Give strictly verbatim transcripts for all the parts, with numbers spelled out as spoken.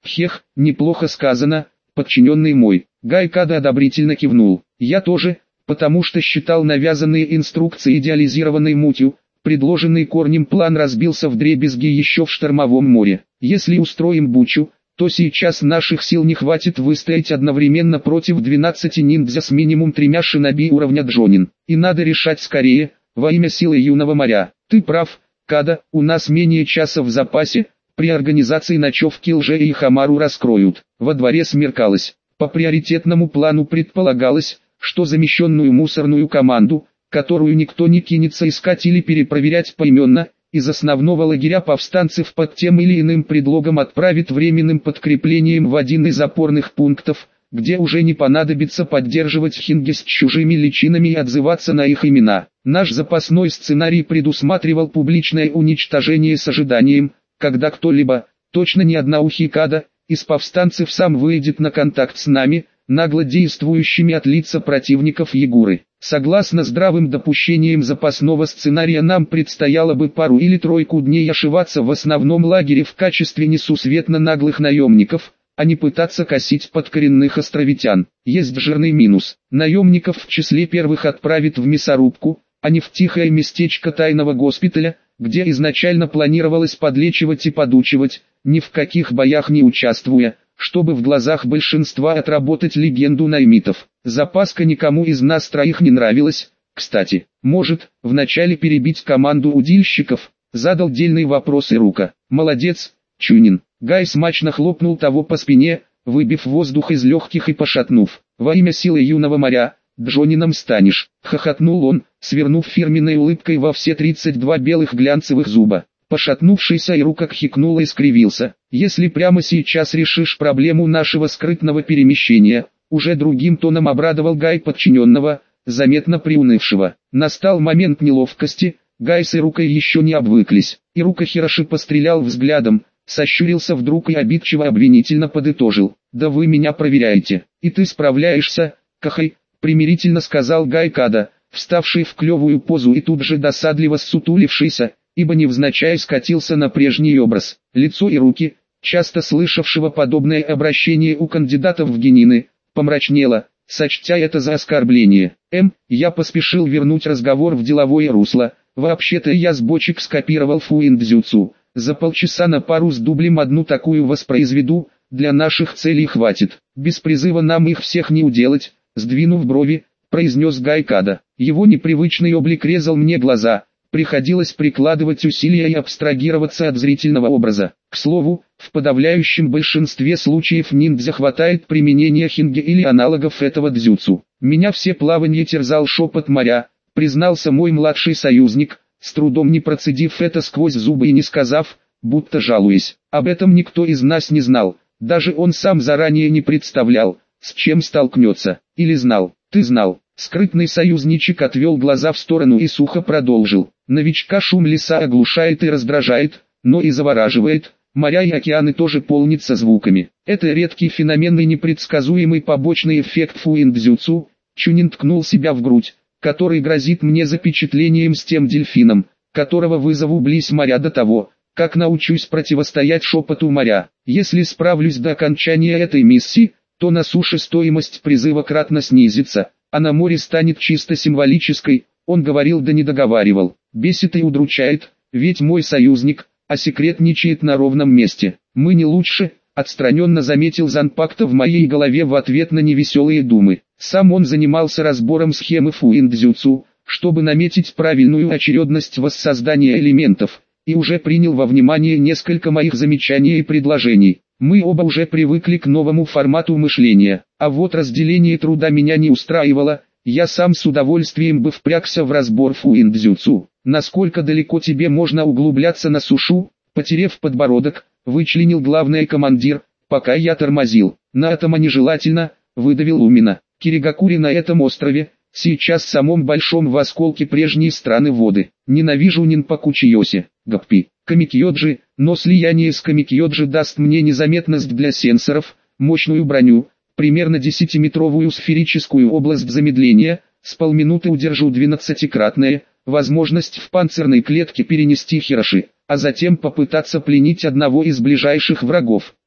Хех, неплохо сказано, подчиненный мой. Гайкада одобрительно кивнул. Я тоже, потому что считал навязанные инструкции идеализированной мутью. Предложенный Корнем план разбился вдребезги еще в штормовом море. Если устроим бучу, то сейчас наших сил не хватит выстоять одновременно против двенадцати ниндзя с минимум тремя шиноби уровня Джонин. И надо решать скорее, во имя силы юного моря. Ты прав, Када, у нас менее часа в запасе, при организации ночевки Лже и Хамару раскроют. Во дворе смеркалось. По приоритетному плану предполагалось, что замещенную мусорную команду, которую никто не кинется искать или перепроверять поименно, из основного лагеря повстанцев под тем или иным предлогом отправит временным подкреплением в один из опорных пунктов, где уже не понадобится поддерживать хинги с чужими личинами и отзываться на их имена. Наш запасной сценарий предусматривал публичное уничтожение с ожиданием, когда кто-либо, точно не одноухий Када, из повстанцев сам выйдет на контакт с нами, нагло действующими от лица противников Ягуры. Согласно здравым допущениям запасного сценария, нам предстояло бы пару или тройку дней ошиваться в основном лагере в качестве несусветно наглых наемников, а не пытаться косить под коренных островитян. Есть жирный минус. Наемников в числе первых отправят в мясорубку, а не в тихое местечко тайного госпиталя, где изначально планировалось подлечивать и подучивать, ни в каких боях не участвуя, чтобы в глазах большинства отработать легенду наймитов. Запаска никому из нас троих не нравилась. Кстати, может, вначале перебить команду удильщиков? Задал дельный вопрос Ирука. Молодец, Чунин. Гай смачно хлопнул того по спине, выбив воздух из легких и пошатнув. Во имя силы юного моря, Джонином станешь. Хохотнул он, свернув фирменной улыбкой во все тридцать два белых глянцевых зуба. Пошатнувшийся Ирука хихикнул и скривился. Если прямо сейчас решишь проблему нашего скрытного перемещения, уже другим тоном обрадовал Гай подчиненного, заметно приунывшего. Настал момент неловкости, Гай с Ирукой еще не обвыклись. Ирука Хироши пострелял взглядом, сощурился вдруг и обидчиво обвинительно подытожил. «Да вы меня проверяете, и ты справляешься, Кахай», примирительно сказал Гай Када, вставший в клевую позу и тут же досадливо ссутулившийся, ибо невзначай скатился на прежний образ. Лицо Ируки, часто слышавшего подобное обращение у кандидатов в генины, помрачнело, сочтя это за оскорбление. «Эм, я поспешил вернуть разговор в деловое русло, вообще-то я с бочек скопировал фуиндзюцу, за полчаса на пару с дублем одну такую воспроизведу, для наших целей хватит, без призыва нам их всех не уделать», сдвинув брови, произнес Гай Када. Его непривычный облик резал мне глаза. Приходилось прикладывать усилия и абстрагироваться от зрительного образа. К слову, в подавляющем большинстве случаев ниндзя хватает применения хинги или аналогов этого дзюцу. Меня все плаванье терзал шепот моря, признался мой младший союзник, с трудом не процедив это сквозь зубы и не сказав, будто жалуясь. Об этом никто из нас не знал, даже он сам заранее не представлял, с чем столкнется. Или знал, ты знал. Скрытный союзничек отвел глаза в сторону и сухо продолжил. Новичка шум леса оглушает и раздражает, но и завораживает, моря и океаны тоже полнятся звуками. Это редкий феномен и непредсказуемый побочный эффект фуиндзюцу. Чунин ткнул себя в грудь, который грозит мне запечатлением с тем дельфином, которого вызову близ моря до того, как научусь противостоять шепоту моря. Если справлюсь до окончания этой миссии, то на суше стоимость призыва кратно снизится, а на море станет чисто символической. Он говорил да не договаривал. Бесит и удручает, ведь мой союзник, а секретничает на ровном месте. Мы не лучше, отстраненно заметил Занпакта в моей голове в ответ на невеселые думы. Сам он занимался разбором схемы фуиндзюцу, чтобы наметить правильную очередность воссоздания элементов, и уже принял во внимание несколько моих замечаний и предложений. Мы оба уже привыкли к новому формату мышления, а вот разделение труда меня не устраивало. Я сам с удовольствием бы впрягся в разбор фуиндзюцу. Насколько далеко тебе можно углубляться на сушу? Потерев подбородок, вычленил главный командир, пока я тормозил. На атома нежелательно, выдавил Умина. Киригакури на этом острове, сейчас в самом большом в осколке прежней страны воды. Ненавижу Нинпаку Чиоси, Гаппи, Камикьоджи, но слияние с Камикьоджи даст мне незаметность для сенсоров, мощную броню, примерно десятиметровую сферическую область замедления, с полминуты удержу двенадцатикратное, возможность в панцирной клетке перенести Хироши, а затем попытаться пленить одного из ближайших врагов.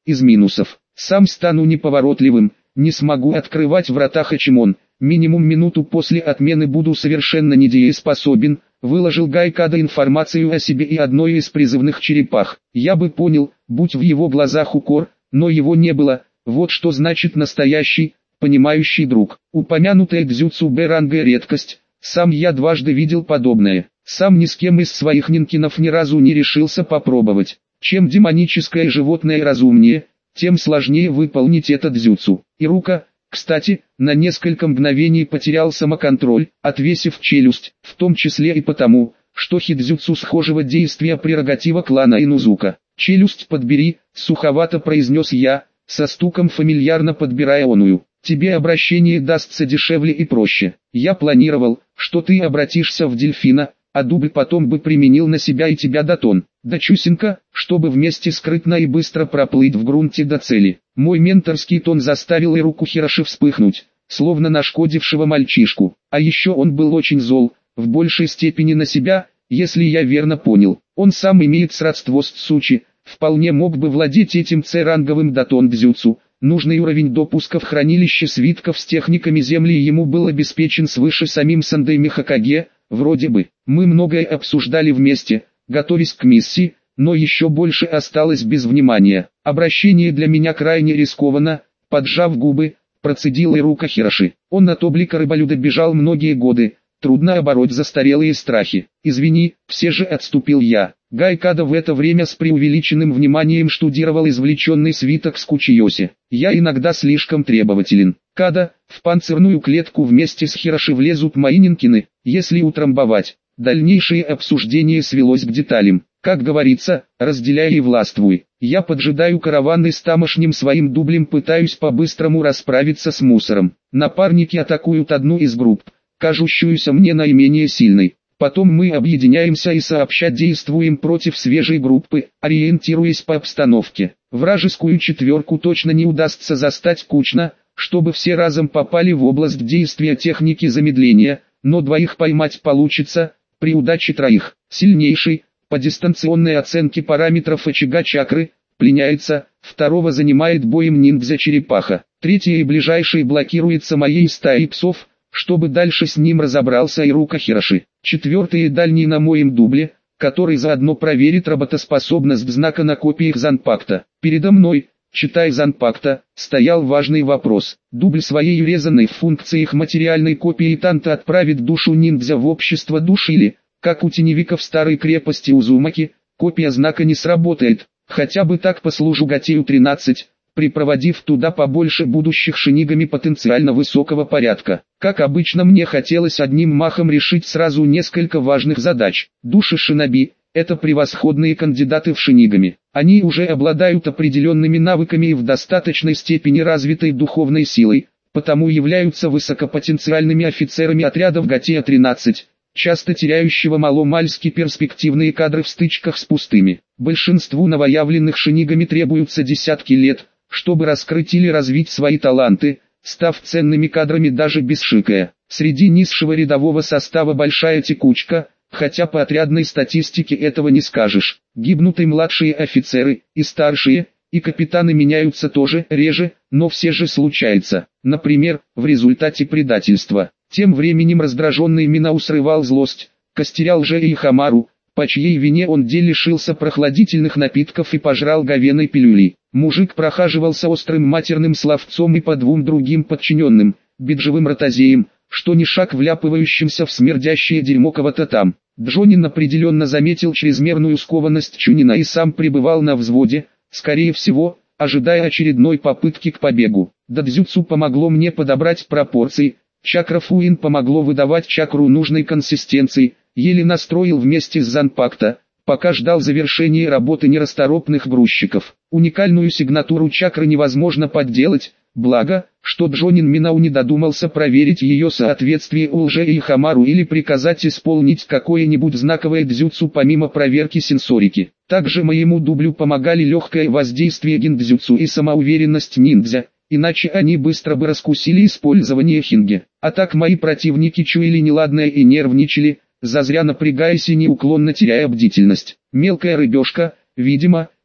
Из минусов. Сам стану неповоротливым, не смогу открывать врата Хачимон. Минимум минуту после отмены буду совершенно недееспособен. Выложил Гайкада информацию о себе и одной из призывных черепах. Я бы понял, будь в его глазах укор, но его не было. Вот что значит настоящий, понимающий друг. Упомянутая дзюцу Б-ранга редкость. Сам я дважды видел подобное. Сам ни с кем из своих нинкинов ни разу не решился попробовать. Чем демоническое животное разумнее, тем сложнее выполнить это дзюцу. Ирука, кстати, на несколько мгновений потерял самоконтроль, отвесив челюсть, в том числе и потому, что хидзюцу схожего действия прерогатива клана Инузука. «Челюсть подбери», — суховато произнес я, со стуком фамильярно подбирая оную. «Тебе обращение дастся дешевле и проще. Я планировал, что ты обратишься в дельфина, а дубль потом бы применил на себя и тебя Датон. Да чусенька, чтобы вместе скрытно и быстро проплыть в грунте до цели». Мой менторский тон заставил Ируку Хироши вспыхнуть, словно нашкодившего мальчишку. А еще он был очень зол, в большей степени на себя, если я верно понял. Он сам имеет сродство с Цучи, вполне мог бы владеть этим С-ранговым Датон дзюцу. Нужный уровень допуска в хранилище свитков с техниками земли ему был обеспечен свыше самим Сандэй Хокаге. Вроде бы, мы многое обсуждали вместе, готовясь к миссии, но еще больше осталось без внимания. Обращение для меня крайне рискованно, поджав губы, процедил Ирука Хироши. Он от облика рыболюда бежал многие годы, трудно обороть застарелые страхи. «Извини», все же отступил я. Гайкада в это время с преувеличенным вниманием штудировал извлеченный свиток с Кучиоси. Я иногда слишком требователен. «Када, в панцирную клетку вместе с Хироши влезут мои нинкины, если утрамбовать». Дальнейшее обсуждение свелось к деталям. Как говорится, разделяй и властвуй. Я поджидаю караваны с тамошним своим дублем, пытаюсь по-быстрому расправиться с мусором. Напарники атакуют одну из групп, кажущуюся мне наименее сильной. Потом мы объединяемся и сообща действуем против свежей группы, ориентируясь по обстановке. Вражескую четверку точно не удастся застать кучно, чтобы все разом попали в область действия техники замедления, но двоих поймать получится, при удаче троих. Сильнейший, по дистанционной оценке параметров очага чакры, пленяется, второго занимает боем ниндзя-черепаха. Третий и ближайший блокируется моей стаей псов, чтобы дальше с ним разобрался Ирука Хироши. Четвертый и дальний на моем дубле, который заодно проверит работоспособность знака на копиях Занпакта. Передо мной, читай Занпакта, стоял важный вопрос. Дубль своей урезанной в функциях материальной копии Танта отправит душу ниндзя в общество душ или, как у теневиков старой крепости Узумаки, копия знака не сработает. Хотя бы так послужу Гатею тринадцать, припроводив туда побольше будущих шинигами потенциально высокого порядка. Как обычно, мне хотелось одним махом решить сразу несколько важных задач. Души шиноби – это превосходные кандидаты в шинигами. Они уже обладают определенными навыками и в достаточной степени развитой духовной силой, потому являются высокопотенциальными офицерами отрядов Гатея тринадцать, часто теряющего маломальски перспективные кадры в стычках с пустыми. Большинству новоявленных шинигами требуются десятки лет, чтобы раскрыть или развить свои таланты, став ценными кадрами даже без шикая. Среди низшего рядового состава большая текучка, хотя по отрядной статистике этого не скажешь. Гибнут и младшие офицеры, и старшие, и капитаны меняются тоже реже, но все же случается. Например, в результате предательства. Тем временем раздраженный Минау срывал злость, костерял же и Хамару, по чьей вине он де лишился прохладительных напитков и пожрал говяной пилюли. Мужик прохаживался острым матерным словцом и по двум другим подчиненным, биржевым ротозеям, что ни шаг вляпывающимся в смердящее дерьмо кого-то там. Джонин определенно заметил чрезмерную скованность Чунина и сам пребывал на взводе, скорее всего, ожидая очередной попытки к побегу. Дадзюцу помогло мне подобрать пропорции, чакра Фуин помогло выдавать чакру нужной консистенции, еле настроил вместе с Занпакта, пока ждал завершения работы нерасторопных грузчиков. Уникальную сигнатуру чакры невозможно подделать, благо, что Джонин Минау не додумался проверить ее соответствие Улже и Хамару или приказать исполнить какое-нибудь знаковое дзюцу помимо проверки сенсорики. Также моему дублю помогали легкое воздействие гиндзюцу и самоуверенность ниндзя, иначе они быстро бы раскусили использование хинге. А так мои противники чуяли неладное и нервничали, зазря напрягаясь и неуклонно теряя бдительность. Мелкая рыбешка, видимо,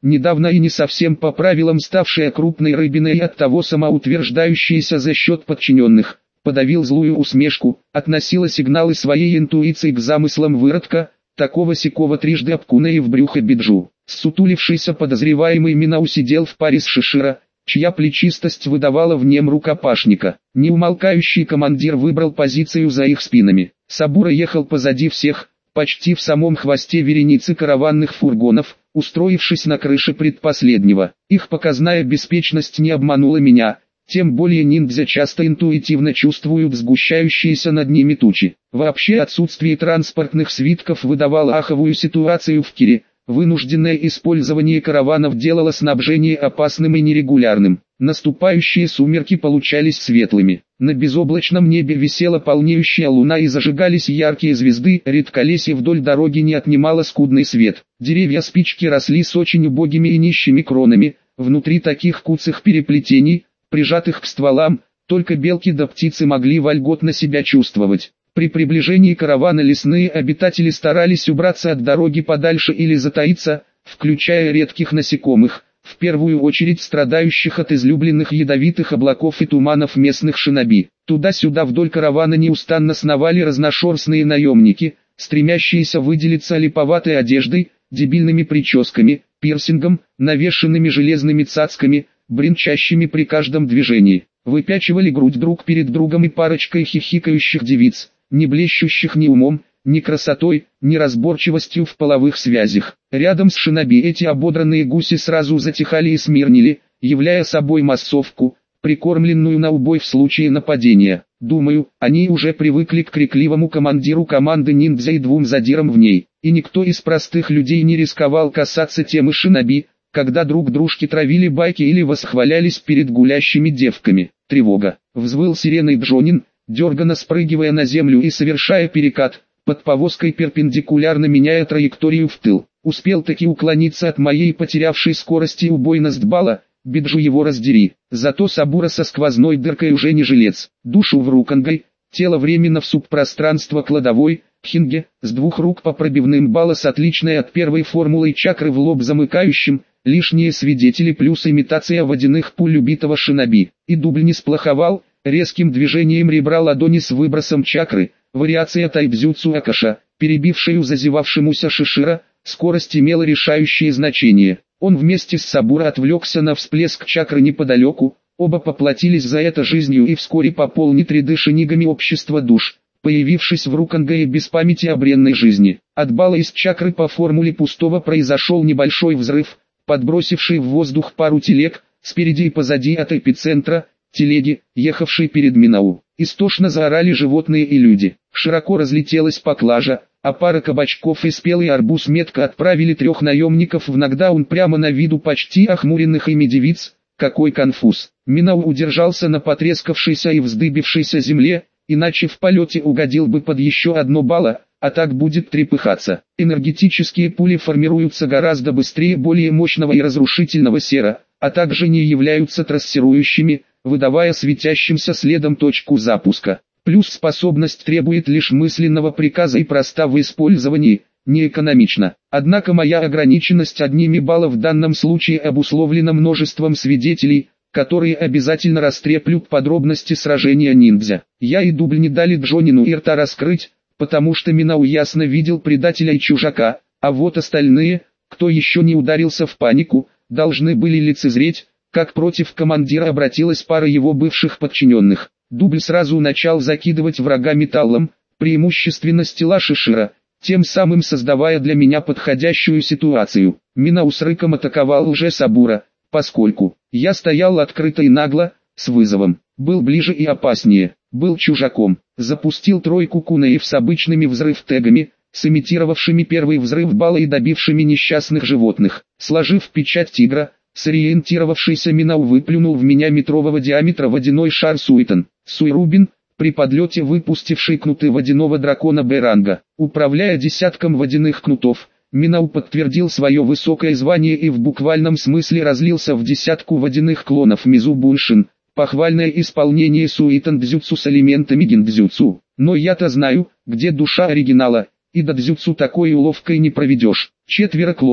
недавно и не совсем по правилам ставшая крупной рыбиной и оттого самоутверждающаяся за счет подчиненных, подавил злую усмешку, относила сигналы своей интуиции к замыслам выродка, такого-сякого трижды обкуная в брюхо биджу. Ссутулившийся подозреваемый Минау сидел в паре с Шиширо, чья плечистость выдавала в нем рукопашника. Неумолкающий командир выбрал позицию за их спинами. Сабура ехал позади всех, почти в самом хвосте вереницы караванных фургонов, устроившись на крыше предпоследнего. Их показная беспечность не обманула меня, тем более ниндзя часто интуитивно чувствуют сгущающиеся над ними тучи. Вообще отсутствие транспортных свитков выдавало аховую ситуацию в Кире. Вынужденное использование караванов делало снабжение опасным и нерегулярным. Наступающие сумерки получались светлыми. На безоблачном небе висела полнеющая луна и зажигались яркие звезды. Редколесье вдоль дороги не отнимало скудный свет. Деревья спички росли с очень убогими и нищими кронами. Внутри таких куцых переплетений, прижатых к стволам, только белки да птицы могли вольготно себя чувствовать. При приближении каравана лесные обитатели старались убраться от дороги подальше или затаиться, включая редких насекомых, в первую очередь страдающих от излюбленных ядовитых облаков и туманов местных шиноби. Туда-сюда вдоль каравана неустанно сновали разношерстные наемники, стремящиеся выделиться липоватой одеждой, дебильными прическами, пирсингом, навешенными железными цацками, бренчащими при каждом движении. Выпячивали грудь друг перед другом и парочкой хихикающих девиц, не блещущих ни умом, ни красотой, ни разборчивостью в половых связях. Рядом с шиноби эти ободранные гуси сразу затихали и смирнили, являя собой массовку, прикормленную на убой в случае нападения. Думаю, они уже привыкли к крикливому командиру команды ниндзя и двум задирам в ней, и никто из простых людей не рисковал касаться темы шиноби, когда друг дружки травили байки или восхвалялись перед гулящими девками. Тревога. Взвыл сиреной Джонин, дерганно спрыгивая на землю и совершая перекат, под повозкой перпендикулярно меняя траекторию в тыл. Успел таки уклониться от моей потерявшей скорости убойностбала, биджу его раздери. Зато Сабура со сквозной дыркой уже не жилец. Душу в рукангай, тело временно в субпространство кладовой, хинге, с двух рук по пробивным балла с отличной от первой формулой чакры в лоб замыкающим, лишние свидетели плюс имитация водяных пуль убитого шиноби. И дубль не сплоховал. Резким движением ребра ладони с выбросом чакры, вариация тайбзюцу Акаша, перебившую зазевавшемуся Шиширо, скорость имела решающее значение. Он вместе с Сабура отвлекся на всплеск чакры неподалеку, оба поплатились за это жизнью и вскоре пополнит ряды шинигами общества душ, появившись в Рукангае без памяти о бренной жизни. От балла из чакры по формуле пустого произошел небольшой взрыв, подбросивший в воздух пару телег, спереди и позади от эпицентра, телеги, ехавшей перед Минау. Истошно заорали животные и люди. Широко разлетелась поклажа, а пара кабачков и спелый арбуз метко отправили трех наемников в нокдаун прямо на виду почти охмуренных ими девиц. Какой конфуз. Минау удержался на потрескавшейся и вздыбившейся земле, иначе в полете угодил бы под еще одно балло, а так будет трепыхаться. Энергетические пули формируются гораздо быстрее более мощного и разрушительного сера, а также не являются трассирующими, выдавая светящимся следом точку запуска. Плюс способность требует лишь мысленного приказа и проста в использовании, неэкономично. Однако моя ограниченность одними баллов в данном случае обусловлена множеством свидетелей, которые обязательно растреплют подробности сражения ниндзя. Я и дубль не дали Джонину и рта раскрыть, потому что Минау ясно видел предателя и чужака, а вот остальные, кто еще не ударился в панику, должны были лицезреть, как против командира обратилась пара его бывших подчиненных. Дубль сразу начал закидывать врага металлом, преимущественно с тела Шиширо, тем самым создавая для меня подходящую ситуацию. Минау с рыком атаковал лже-Сабура, поскольку я стоял открыто и нагло, с вызовом, был ближе и опаснее, был чужаком, запустил тройку кунаев с обычными взрыв-тегами, сымитировавшими первый взрыв балла и добившими несчастных животных. Сложив печать тигра, сориентировавшийся Минау выплюнул в меня метрового диаметра водяной шар Суитон. Суйрубин, при подлете выпустивший кнуты водяного дракона Б-ранга. Управляя десятком водяных кнутов, Минау подтвердил свое высокое звание и в буквальном смысле разлился в десятку водяных клонов Мизубуншин. Похвальное исполнение Суитон-дзюцу с элементами гиндзюцу. Но я-то знаю, где душа оригинала, и до дзюцу такой уловкой не проведешь. Четверо клонов,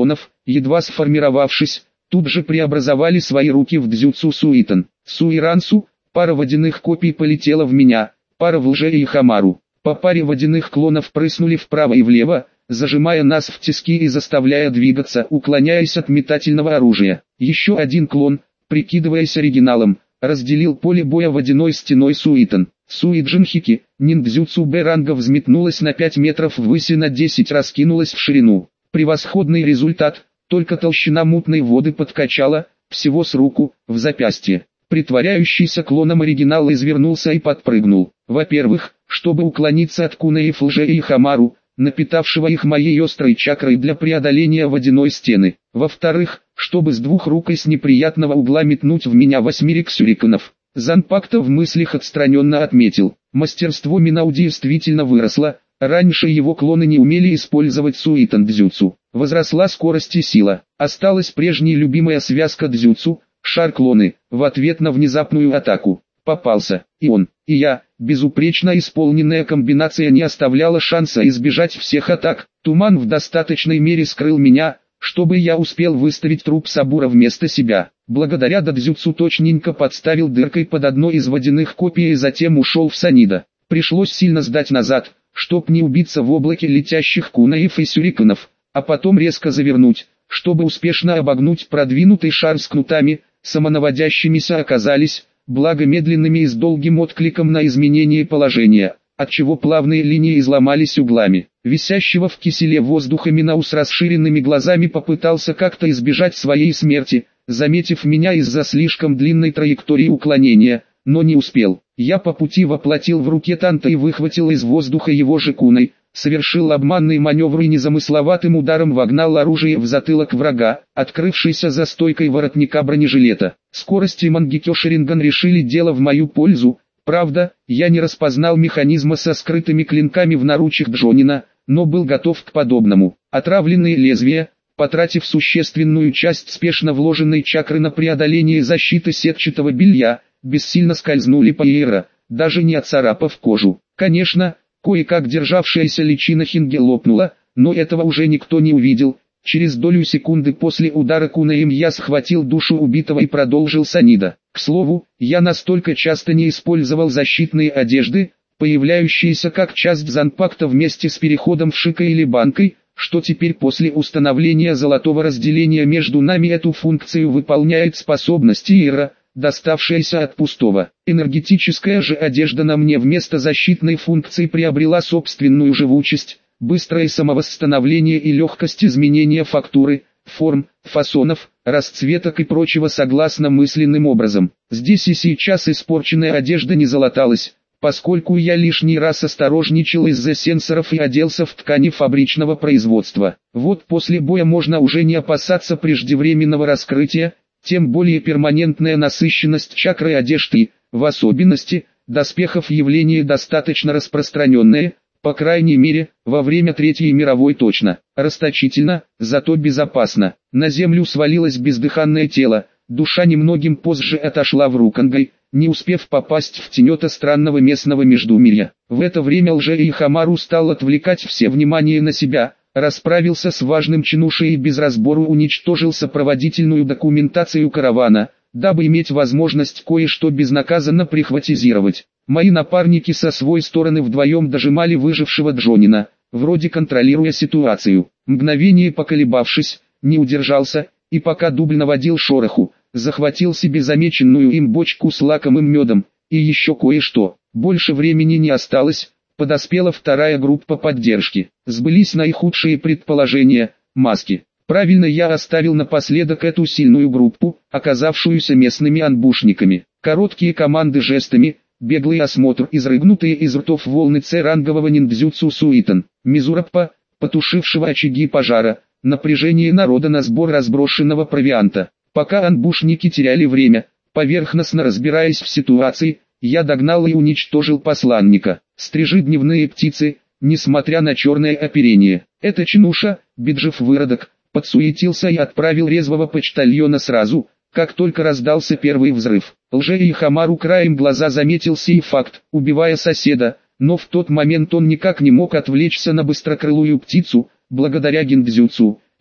едва сформировавшись, тут же преобразовали свои руки в дзюцу суитан. Суирансу, пара водяных копий полетела в меня, пара в Лже и Хамару. По паре водяных клонов прыснули вправо и влево, зажимая нас в тиски и заставляя двигаться, уклоняясь от метательного оружия. Еще один клон, прикидываясь оригиналом, разделил поле боя водяной стеной суитан. Суиджинхики, ниндзюцу Б-ранга взметнулась на пять метров ввысь и на десять раскинулась в ширину. Превосходный результат, только толщина мутной воды подкачала, всего с руку, в запястье. Притворяющийся клоном оригинал извернулся и подпрыгнул. Во-первых, чтобы уклониться от Кунэев Лже и Хамару, напитавшего их моей острой чакрой для преодоления водяной стены. Во-вторых, чтобы с двух рук и с неприятного угла метнуть в меня восьмерик сюриканов. Занпакта в мыслях отстраненно отметил. Мастерство Минао действительно выросло, раньше его клоны не умели использовать суитан дзюцу. Возросла скорость и сила. Осталась прежняя любимая связка дзюцу, шар-клоны, в ответ на внезапную атаку. Попался, и он, и я, безупречно исполненная комбинация не оставляла шанса избежать всех атак. Туман в достаточной мере скрыл меня, чтобы я успел выставить труп Сабура вместо себя. Благодаря дадзюцу точненько подставил дыркой под одной из водяных копий и затем ушел в Санида. Пришлось сильно сдать назад, чтоб не убиться в облаке летящих кунаев и сюриканов, а потом резко завернуть, чтобы успешно обогнуть продвинутый шар с кнутами, самонаводящимися оказались, благо медленными и с долгим откликом на изменение положения, отчего плавные линии изломались углами. Висящего в киселе воздуха Минао с расширенными глазами попытался как-то избежать своей смерти, заметив меня из-за слишком длинной траектории уклонения, но не успел. Я по пути воплотил в руке танта и выхватил из воздуха его же куной, совершил обманный маневр и незамысловатым ударом вогнал оружие в затылок врага, открывшийся за стойкой воротника бронежилета. Скорость и Мангекё Шаринган решили дело в мою пользу. Правда, я не распознал механизма со скрытыми клинками в наручьях Джонина, но был готов к подобному. Отравленные лезвия, потратив существенную часть спешно вложенной чакры на преодоление защиты сетчатого белья, бессильно скользнули по Эйра, даже не отцарапав кожу. Конечно, кое-как державшаяся личина Хинге лопнула, но этого уже никто не увидел. Через долю секунды после удара кунаем я схватил душу убитого и продолжил Санида. К слову, я настолько часто не использовал защитные одежды, появляющиеся как часть занпакта вместе с переходом в Шика или Банкой, что теперь после установления золотого разделения между нами эту функцию выполняет способность Эйра, доставшаяся от пустого. Энергетическая же одежда на мне вместо защитной функции приобрела собственную живучесть, быстрое самовосстановление и легкость изменения фактуры, форм, фасонов, расцветок и прочего согласно мысленным образом. Здесь и сейчас испорченная одежда не залаталась, поскольку я лишний раз осторожничал из-за сенсоров и оделся в ткани фабричного производства. Вот после боя можно уже не опасаться преждевременного раскрытия, тем более перманентная насыщенность чакры одежды, в особенности, доспехов явление достаточно распространенное, по крайней мере, во время Третьей мировой точно. Расточительно, зато безопасно. На землю свалилось бездыханное тело, душа немногим позже отошла в Рукангай, не успев попасть в тенета странного местного междумирья. В это время Лже и Хамару стал отвлекать все внимание на себя, расправился с важным чинушей и без разбору уничтожил сопроводительную документацию каравана, дабы иметь возможность кое-что безнаказанно прихватизировать. Мои напарники со своей стороны вдвоем дожимали выжившего Джонина, вроде контролируя ситуацию. Мгновение поколебавшись, не удержался, и пока дубль наводил шороху, захватил себе замеченную им бочку с лакомым медом, и еще кое-что. Больше времени не осталось, подоспела вторая группа поддержки. Сбылись наихудшие предположения, маски. Правильно я оставил напоследок эту сильную группу, оказавшуюся местными анбушниками. Короткие команды жестами, беглый осмотр, изрыгнутые из ртов волны С-рангового ниндзюцу суитан, Мизураппа, потушившего очаги пожара, напряжение народа на сбор разброшенного провианта. Пока анбушники теряли время, поверхностно разбираясь в ситуации, я догнал и уничтожил посланника. Стрижи дневные птицы, несмотря на черное оперение. Это чинуша, Биджев выродок, подсуетился и отправил резвого почтальона сразу, как только раздался первый взрыв. Лже и Хамару краем глаза заметил сей факт, убивая соседа, но в тот момент он никак не мог отвлечься на быстрокрылую птицу, благодаря гиндзюцу.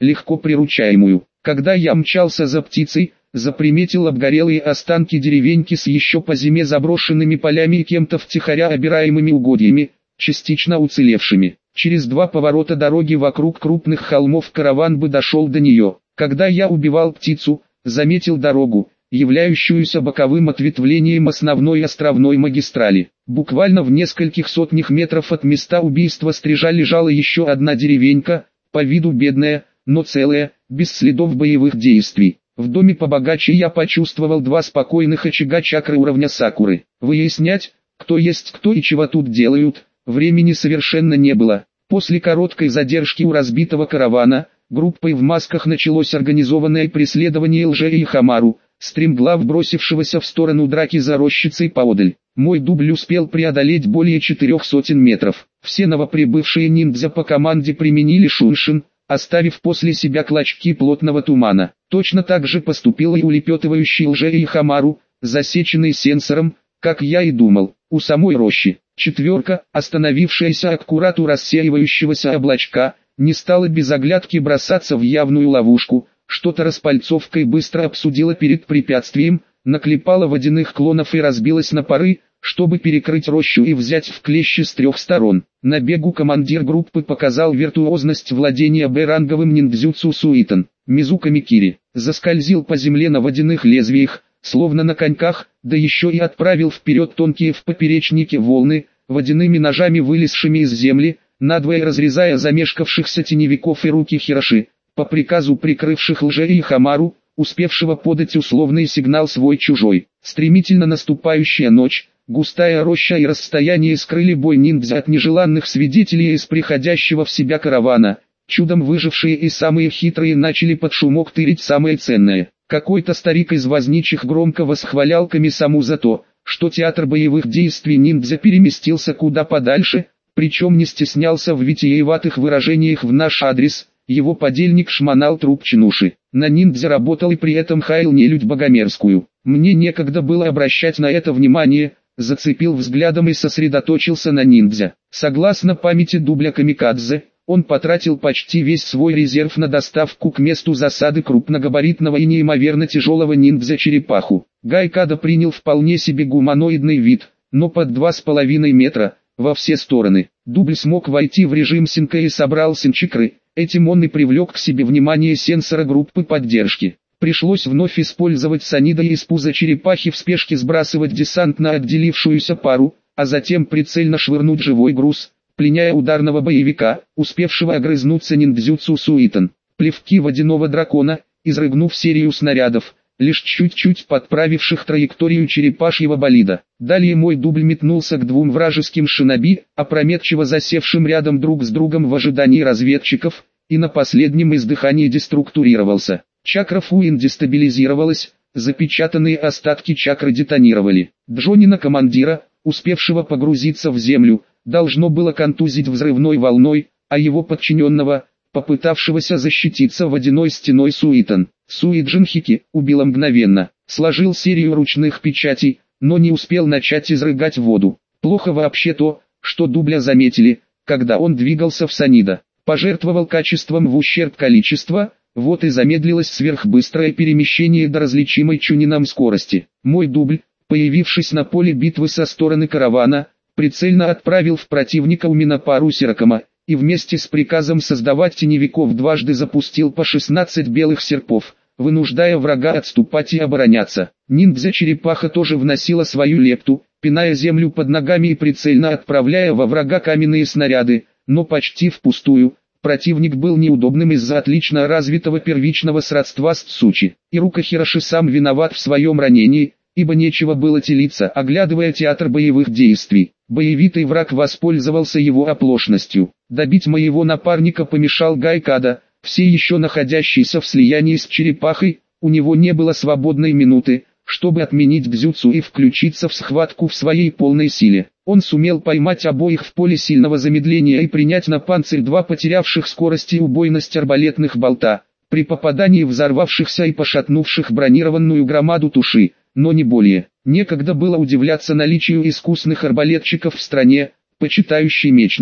легко приручаемую. Когда я мчался за птицей, заприметил обгорелые останки деревеньки с еще по зиме заброшенными полями и кем-то втихаря обираемыми угодьями, частично уцелевшими. Через два поворота дороги вокруг крупных холмов караван бы дошел до нее. Когда я убивал птицу, заметил дорогу, являющуюся боковым ответвлением основной островной магистрали. Буквально в нескольких сотнях метров от места убийства стрижа лежала еще одна деревенька, по виду бедная, но целая, без следов боевых действий. В доме побогаче я почувствовал два спокойных очага чакры уровня Сакуры. Выяснять, кто есть кто и чего тут делают, времени совершенно не было. После короткой задержки у разбитого каравана, группой в масках началось организованное преследование Лжея и Хамару, стремглав бросившегося в сторону драки за рощицей поодаль. Мой дубль успел преодолеть более четырех сотен метров. Все новоприбывшие ниндзя по команде применили шуншин, оставив после себя клочки плотного тумана. Точно так же поступил и улепетывающий Лжея и Хамару, засеченный сенсором, как я и думал, у самой рощи. Четверка, остановившаяся аккурат у рассеивающегося облачка, не стала без оглядки бросаться в явную ловушку, что-то распальцовкой быстро обсудила перед препятствием, наклепала водяных клонов и разбилась на пары, чтобы перекрыть рощу и взять в клещи с трех сторон. На бегу командир группы показал виртуозность владения Б-ранговым ниндзюцу Суитон. Мизука Микири заскользил по земле на водяных лезвиях, словно на коньках, да еще и отправил вперед тонкие в поперечнике волны, водяными ножами вылезшими из земли, надвое разрезая замешкавшихся теневиков и руки Хироши, по приказу прикрывших Лжея и Хамару, успевшего подать условный сигнал свой-чужой. Стремительно наступающая ночь, густая роща и расстояние скрыли бой ниндзя от нежеланных свидетелей из приходящего в себя каравана. Чудом выжившие и самые хитрые начали под шумок тырить самое ценное. Какой-то старик из возничих громко восхвалял Камисаму за то, что театр боевых действий ниндзя переместился куда подальше, причем не стеснялся в витиеватых выражениях в наш адрес. Его подельник шмонал труп чинуши. На ниндзя работал и при этом хаил нелюдь богомерзкую. Мне некогда было обращать на это внимание, зацепил взглядом и сосредоточился на ниндзя. Согласно памяти дубля Камикадзе, он потратил почти весь свой резерв на доставку к месту засады крупногабаритного и неимоверно тяжелого ниндзя-черепаху. Гайкада принял вполне себе гуманоидный вид, но под два с половиной метра, во все стороны. Дубль смог войти в режим синка и собрал синчикры, этим он и привлек к себе внимание сенсора группы поддержки. Пришлось вновь использовать санида и из пуза черепахи в спешке сбрасывать десант на отделившуюся пару, а затем прицельно швырнуть живой груз, пленяя ударного боевика, успевшего огрызнуться ниндзюцу Суитон. Плевки водяного дракона, изрыгнув серию снарядов, лишь чуть-чуть подправивших траекторию черепашьего болида. Далее мой дубль метнулся к двум вражеским шиноби, опрометчиво засевшим рядом друг с другом в ожидании разведчиков, и на последнем издыхании деструктурировался. Чакра Фуин дестабилизировалась, запечатанные остатки чакры детонировали. Джонина командира, успевшего погрузиться в землю, должно было контузить взрывной волной, а его подчиненного, попытавшегося защититься водяной стеной Суитон. Суиджин Хики убило мгновенно, сложил серию ручных печатей, но не успел начать изрыгать воду. Плохо вообще то, что дубля заметили, когда он двигался в санида. Пожертвовал качеством в ущерб количества, вот и замедлилось сверхбыстрое перемещение до различимой чунином скорости. Мой дубль, появившись на поле битвы со стороны каравана, прицельно отправил в противника Уминапару Сиракама, и вместе с приказом создавать теневиков дважды запустил по шестнадцать белых серпов, вынуждая врага отступать и обороняться. Ниндзя-черепаха тоже вносила свою лепту, пиная землю под ногами и прицельно отправляя во врага каменные снаряды, но почти впустую. Противник был неудобным из-за отлично развитого первичного сродства с Цучи. Ирука Хироши сам виноват в своем ранении, ибо нечего было телиться, оглядывая театр боевых действий. Боевитый враг воспользовался его оплошностью. Добить моего напарника помешал Гайкада, все еще находящийся в слиянии с черепахой. У него не было свободной минуты, чтобы отменить дзюцу и включиться в схватку в своей полной силе. Он сумел поймать обоих в поле сильного замедления и принять на панцирь два потерявших скорость и убойность арбалетных болта, при попадании взорвавшихся и пошатнувших бронированную громаду туши, но не более. Некогда было удивляться наличию искусных арбалетчиков в стране, почитающей мечников.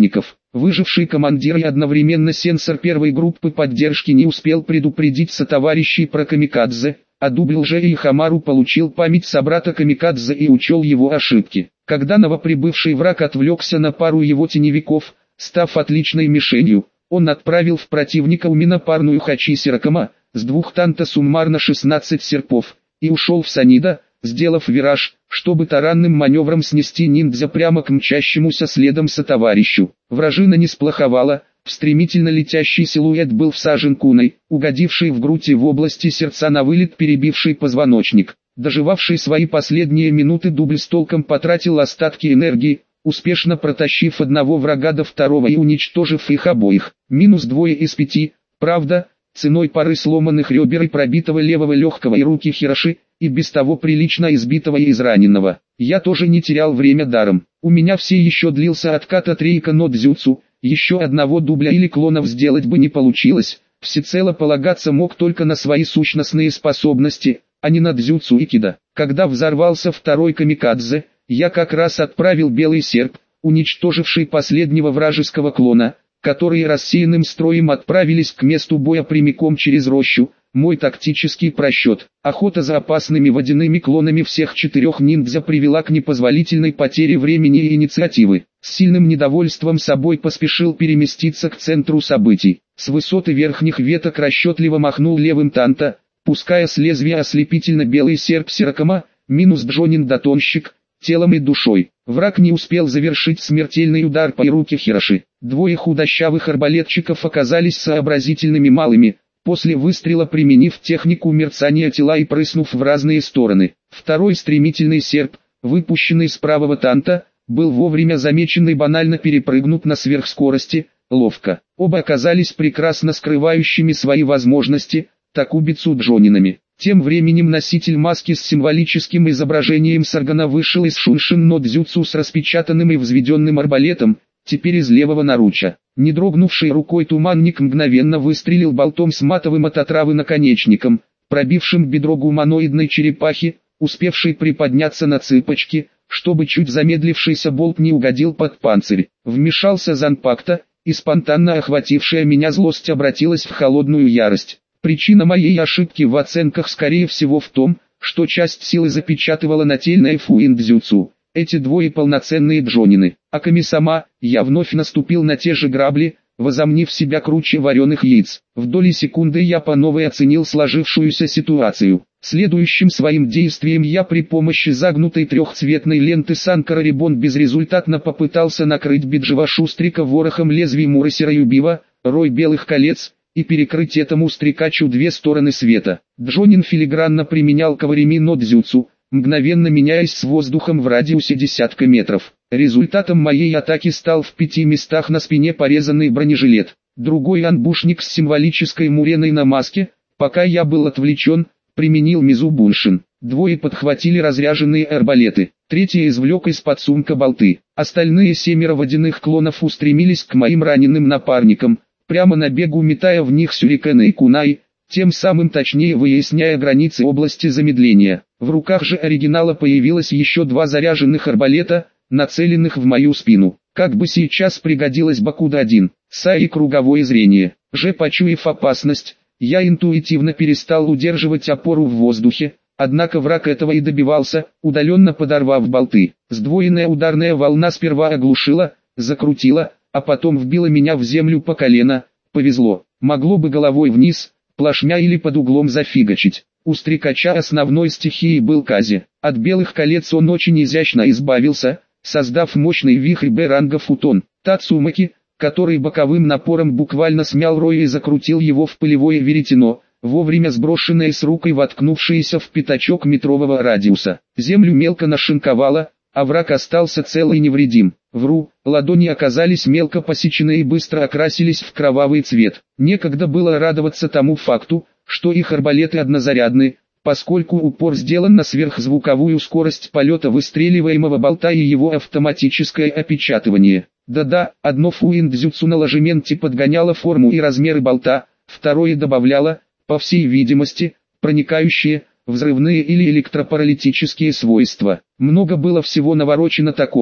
Выживший командир и одновременно сенсор первой группы поддержки не успел предупредить сотоварищей про камикадзе, а дубль же и Хамару получил память собрата камикадзе и учел его ошибки. Когда новоприбывший враг отвлекся на пару его теневиков, став отличной мишенью, он отправил в противника уминопарную Хачи Сиракама, с двух танта суммарно шестнадцать серпов, и ушел в Санида, сделав вираж, чтобы таранным маневром снести ниндзя прямо к мчащемуся следом сотоварищу. Вражина не сплоховала, в стремительно летящий силуэт был всажен куной, угодивший в грудь и в области сердца на вылет перебивший позвоночник. Доживавший свои последние минуты дубль с толком потратил остатки энергии, успешно протащив одного врага до второго и уничтожив их обоих. Минус двое из пяти, правда, ценой пары сломанных ребер и пробитого левого легкого и руки Хироши, и без того прилично избитого и израненного. Я тоже не терял время даром. У меня все еще длился откат от рейка но дзюцу, еще одного дубля или клонов сделать бы не получилось, всецело полагаться мог только на свои сущностные способности, а не на дзюцу и кида. Когда взорвался второй камикадзе, я как раз отправил белый серп, уничтоживший последнего вражеского клона, которые рассеянным строем отправились к месту боя прямиком через рощу. Мой тактический просчет. Охота за опасными водяными клонами всех четырех ниндзя привела к непозволительной потере времени и инициативы. С сильным недовольством собой поспешил переместиться к центру событий. С высоты верхних веток расчетливо махнул левым танта, пуская с лезвия ослепительно белый серп Сиракама, минус Джонин Датонщик, телом и душой. Враг не успел завершить смертельный удар по руке Хироши. Двое худощавых арбалетчиков оказались сообразительными малыми, после выстрела применив технику мерцания тела и прыснув в разные стороны. Второй стремительный серп, выпущенный с правого танта, был вовремя замечен и банально перепрыгнут на сверхскорости, ловко. Оба оказались прекрасно скрывающими свои возможности, такубицу Джонинами. Тем временем носитель маски с символическим изображением Саргана вышел из Шуншин но дзюцу с распечатанным и взведенным арбалетом, теперь из левого наруча. Не дрогнувшей рукой туманник мгновенно выстрелил болтом с матовым от отравы наконечником, пробившим бедро гуманоидной черепахи, успевшей приподняться на цыпочки, чтобы чуть замедлившийся болт не угодил под панцирь. Вмешался Занпакта, и спонтанно охватившая меня злость обратилась в холодную ярость. Причина моей ошибки в оценках скорее всего в том, что часть силы запечатывала нательное фуиндзюцу. Эти двое полноценные джонины. А Ками-сама, я вновь наступил на те же грабли, возомнив себя круче вареных яиц. В доли секунды я по новой оценил сложившуюся ситуацию. Следующим своим действием я при помощи загнутой трехцветной ленты Санкара Рибон безрезультатно попытался накрыть Биджива Шустрика ворохом лезвий Мурасера Юбива, рой белых колец, и перекрыть этому стрекачу две стороны света. Джонин филигранно применял каварими но дзюцу, мгновенно меняясь с воздухом в радиусе десятка метров. Результатом моей атаки стал в пяти местах на спине порезанный бронежилет. Другой анбушник с символической муреной на маске, пока я был отвлечен, применил Мизубуншин. Двое подхватили разряженные арбалеты, третий извлек из-под сумка болты. Остальные семеро водяных клонов устремились к моим раненым напарникам, прямо на бегу метая в них сюрикены и кунай, тем самым точнее выясняя границы области замедления. В руках же оригинала появилось еще два заряженных арбалета, нацеленных в мою спину. Как бы сейчас пригодилось Бакуда-один, Са и круговое зрение. Же почуяв опасность, я интуитивно перестал удерживать опору в воздухе, однако враг этого и добивался, удаленно подорвав болты. Сдвоенная ударная волна сперва оглушила, закрутила, а потом вбила меня в землю по колено. Повезло, могло бы головой вниз, плашмя или под углом зафигачить. У стрекача основной стихией был Кази. От белых колец он очень изящно избавился, создав мощный вихрь Б-ранга футон. Тацумаки, который боковым напором буквально смял Роя и закрутил его в пылевое веретено, вовремя сброшенное с рукой воткнувшееся в пятачок метрового радиуса. Землю мелко нашинковало, а враг остался цел и невредим. Вру, ладони оказались мелко посечены и быстро окрасились в кровавый цвет. Некогда было радоваться тому факту, что их арбалеты однозарядны, поскольку упор сделан на сверхзвуковую скорость полета выстреливаемого болта и его автоматическое опечатывание. Да-да, одно фуиндзюцу на ложементе подгоняло форму и размеры болта, второе добавляло, по всей видимости, проникающие, взрывные или электропаралитические свойства. Много было всего наворочено такого,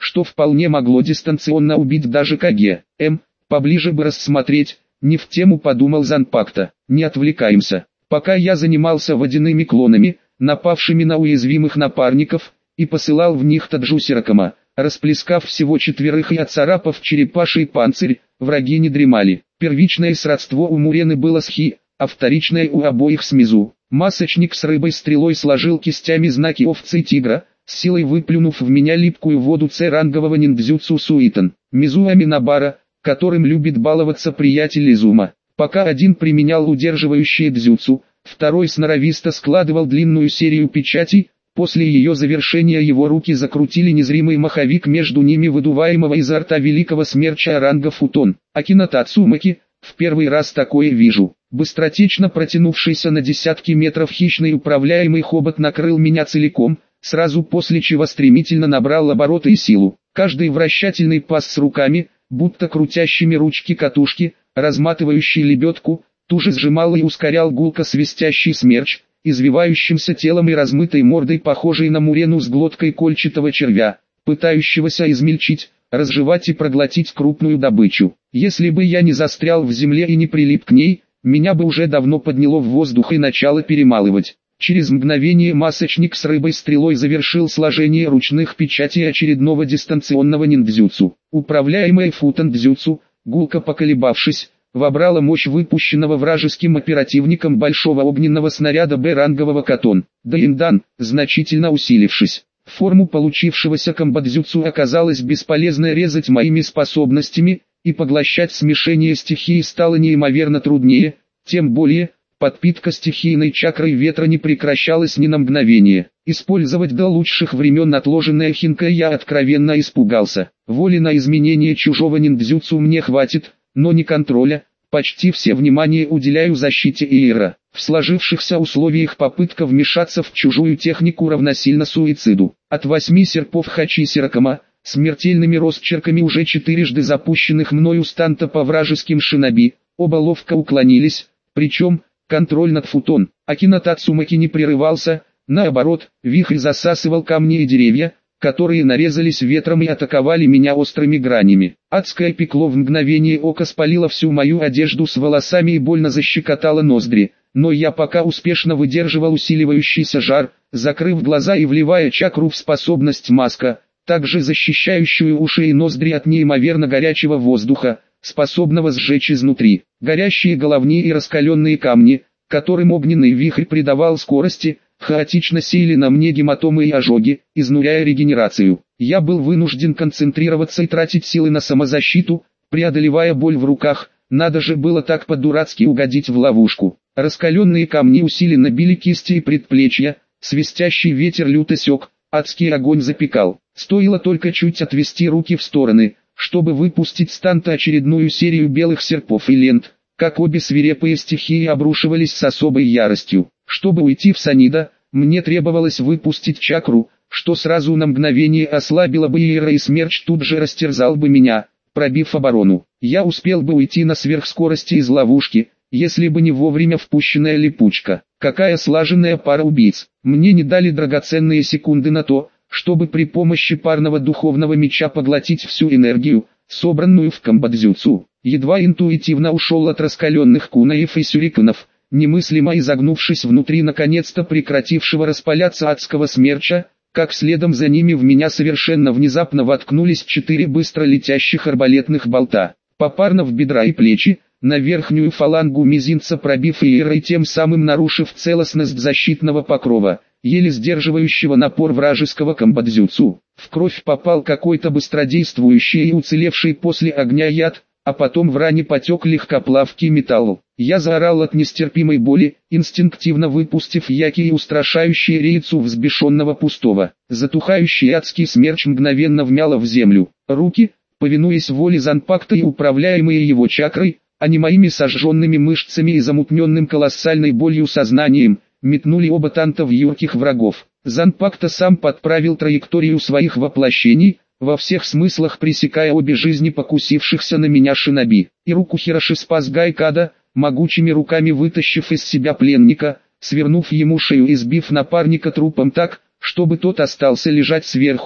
что вполне могло дистанционно убить даже КГ. М, поближе бы рассмотреть, не в тему, подумал Занпакта. Не отвлекаемся. Пока я занимался водяными клонами, напавшими на уязвимых напарников, и посылал в них Таджусеракама, расплескав всего четверых и отцарапав черепаший панцирь, враги не дремали. Первичное сродство у Мурены было с Хи, а вторичное у обоих с Мизу. Масочник с рыбой-стрелой сложил кистями знаки овцы и тигра, с силой выплюнув в меня липкую воду С-рангового ниндзюцу Суитан. Мизу Аминабара, которым любит баловаться приятель Изума. Пока один применял удерживающие дзюцу, второй сноровисто складывал длинную серию печатей. После ее завершения его руки закрутили незримый маховик между ними выдуваемого изо рта великого смерча ранга Футон. Акина Тацумаки, в первый раз такое вижу. Быстротечно протянувшийся на десятки метров хищный управляемый хобот накрыл меня целиком, сразу после чего стремительно набрал обороты и силу. Каждый вращательный пас с руками, будто крутящими ручки катушки, разматывающий лебедку, туже сжимал и ускорял гулко свистящий смерч, извивающимся телом и размытой мордой, похожей на Мурену с глоткой кольчатого червя, пытающегося измельчить, разжевать и проглотить крупную добычу. Если бы я не застрял в земле и не прилип к ней, меня бы уже давно подняло в воздух и начало перемалывать. Через мгновение масочник с рыбой-стрелой завершил сложение ручных печатей очередного дистанционного ниндзюцу. Управляемая футан-дзюцу, гулко поколебавшись, вобрала мощь выпущенного вражеским оперативником большого огненного снаряда Б-рангового Катон. Даиндан, значительно усилившись. Форму получившегося комбадзюцу оказалось бесполезно резать моими способностями, и поглощать смешение стихии стало неимоверно труднее, тем более, подпитка стихийной чакрой ветра не прекращалась ни на мгновение. Использовать до лучших времен отложенное хинка я откровенно испугался. Воли на изменение чужого ниндзюцу мне хватит, но не контроля. Почти все внимание уделяю защите Иера. В сложившихся условиях попытка вмешаться в чужую технику равносильно суициду. От восьми серпов Хачисеракама, смертельными росчерками уже четырежды запущенных мною станта по вражеским шиноби, оба ловко уклонились, причем, контроль над Футон, Акина Тацумаки не прерывался, наоборот, вихрь засасывал камни и деревья, которые нарезались ветром и атаковали меня острыми гранями. Адское пекло в мгновение ока спалило всю мою одежду с волосами и больно защекотало ноздри, но я пока успешно выдерживал усиливающийся жар, закрыв глаза и вливая чакру в способность маска, также защищающую уши и ноздри от неимоверно горячего воздуха, способного сжечь изнутри. Горящие головни и раскаленные камни, которым огненный вихрь придавал скорости, хаотично сеяли на мне гематомы и ожоги, изнуряя регенерацию. Я был вынужден концентрироваться и тратить силы на самозащиту, преодолевая боль в руках. Надо же было так по-дурацки угодить в ловушку. Раскаленные камни усиленно били кисти и предплечья, свистящий ветер люто сёк, адский огонь запекал. Стоило только чуть отвести руки в стороны, чтобы выпустить с танта очередную серию белых серпов и лент, как обе свирепые стихии обрушивались с особой яростью. Чтобы уйти в Санида, мне требовалось выпустить чакру, что сразу на мгновение ослабило бы Иера, и смерч тут же растерзал бы меня, пробив оборону. Я успел бы уйти на сверхскорости из ловушки, если бы не вовремя впущенная липучка. Какая слаженная пара убийц. Мне не дали драгоценные секунды на то, чтобы при помощи парного духовного меча поглотить всю энергию, собранную в комбадзюцу. Едва интуитивно ушел от раскаленных кунаев и сюриканов, немыслимо изогнувшись внутри наконец-то прекратившего распаляться адского смерча, как следом за ними в меня совершенно внезапно воткнулись четыре быстро летящих арбалетных болта, попарно в бедра и плечи, на верхнюю фалангу мизинца пробив Иера и тем самым нарушив целостность защитного покрова, еле сдерживающего напор вражеского комбадзюцу. В кровь попал какой-то быстродействующий и уцелевший после огня яд, а потом в ране потек легкоплавкий металл. Я заорал от нестерпимой боли, инстинктивно выпустив яки и устрашающие рейцу взбешенного пустого. Затухающий адский смерч мгновенно вмяло в землю. Руки, повинуясь воле Занпакта и управляемые его чакрой, а не моими сожженными мышцами и замутненным колоссальной болью сознанием, метнули оба танта в юрких врагов. Занпакта сам подправил траекторию своих воплощений, во всех смыслах пресекая обе жизни покусившихся на меня шиноби. И руку Хироши спас Гайкада, могучими руками вытащив из себя пленника, свернув ему шею и сбив напарника трупом так, чтобы тот остался лежать сверху,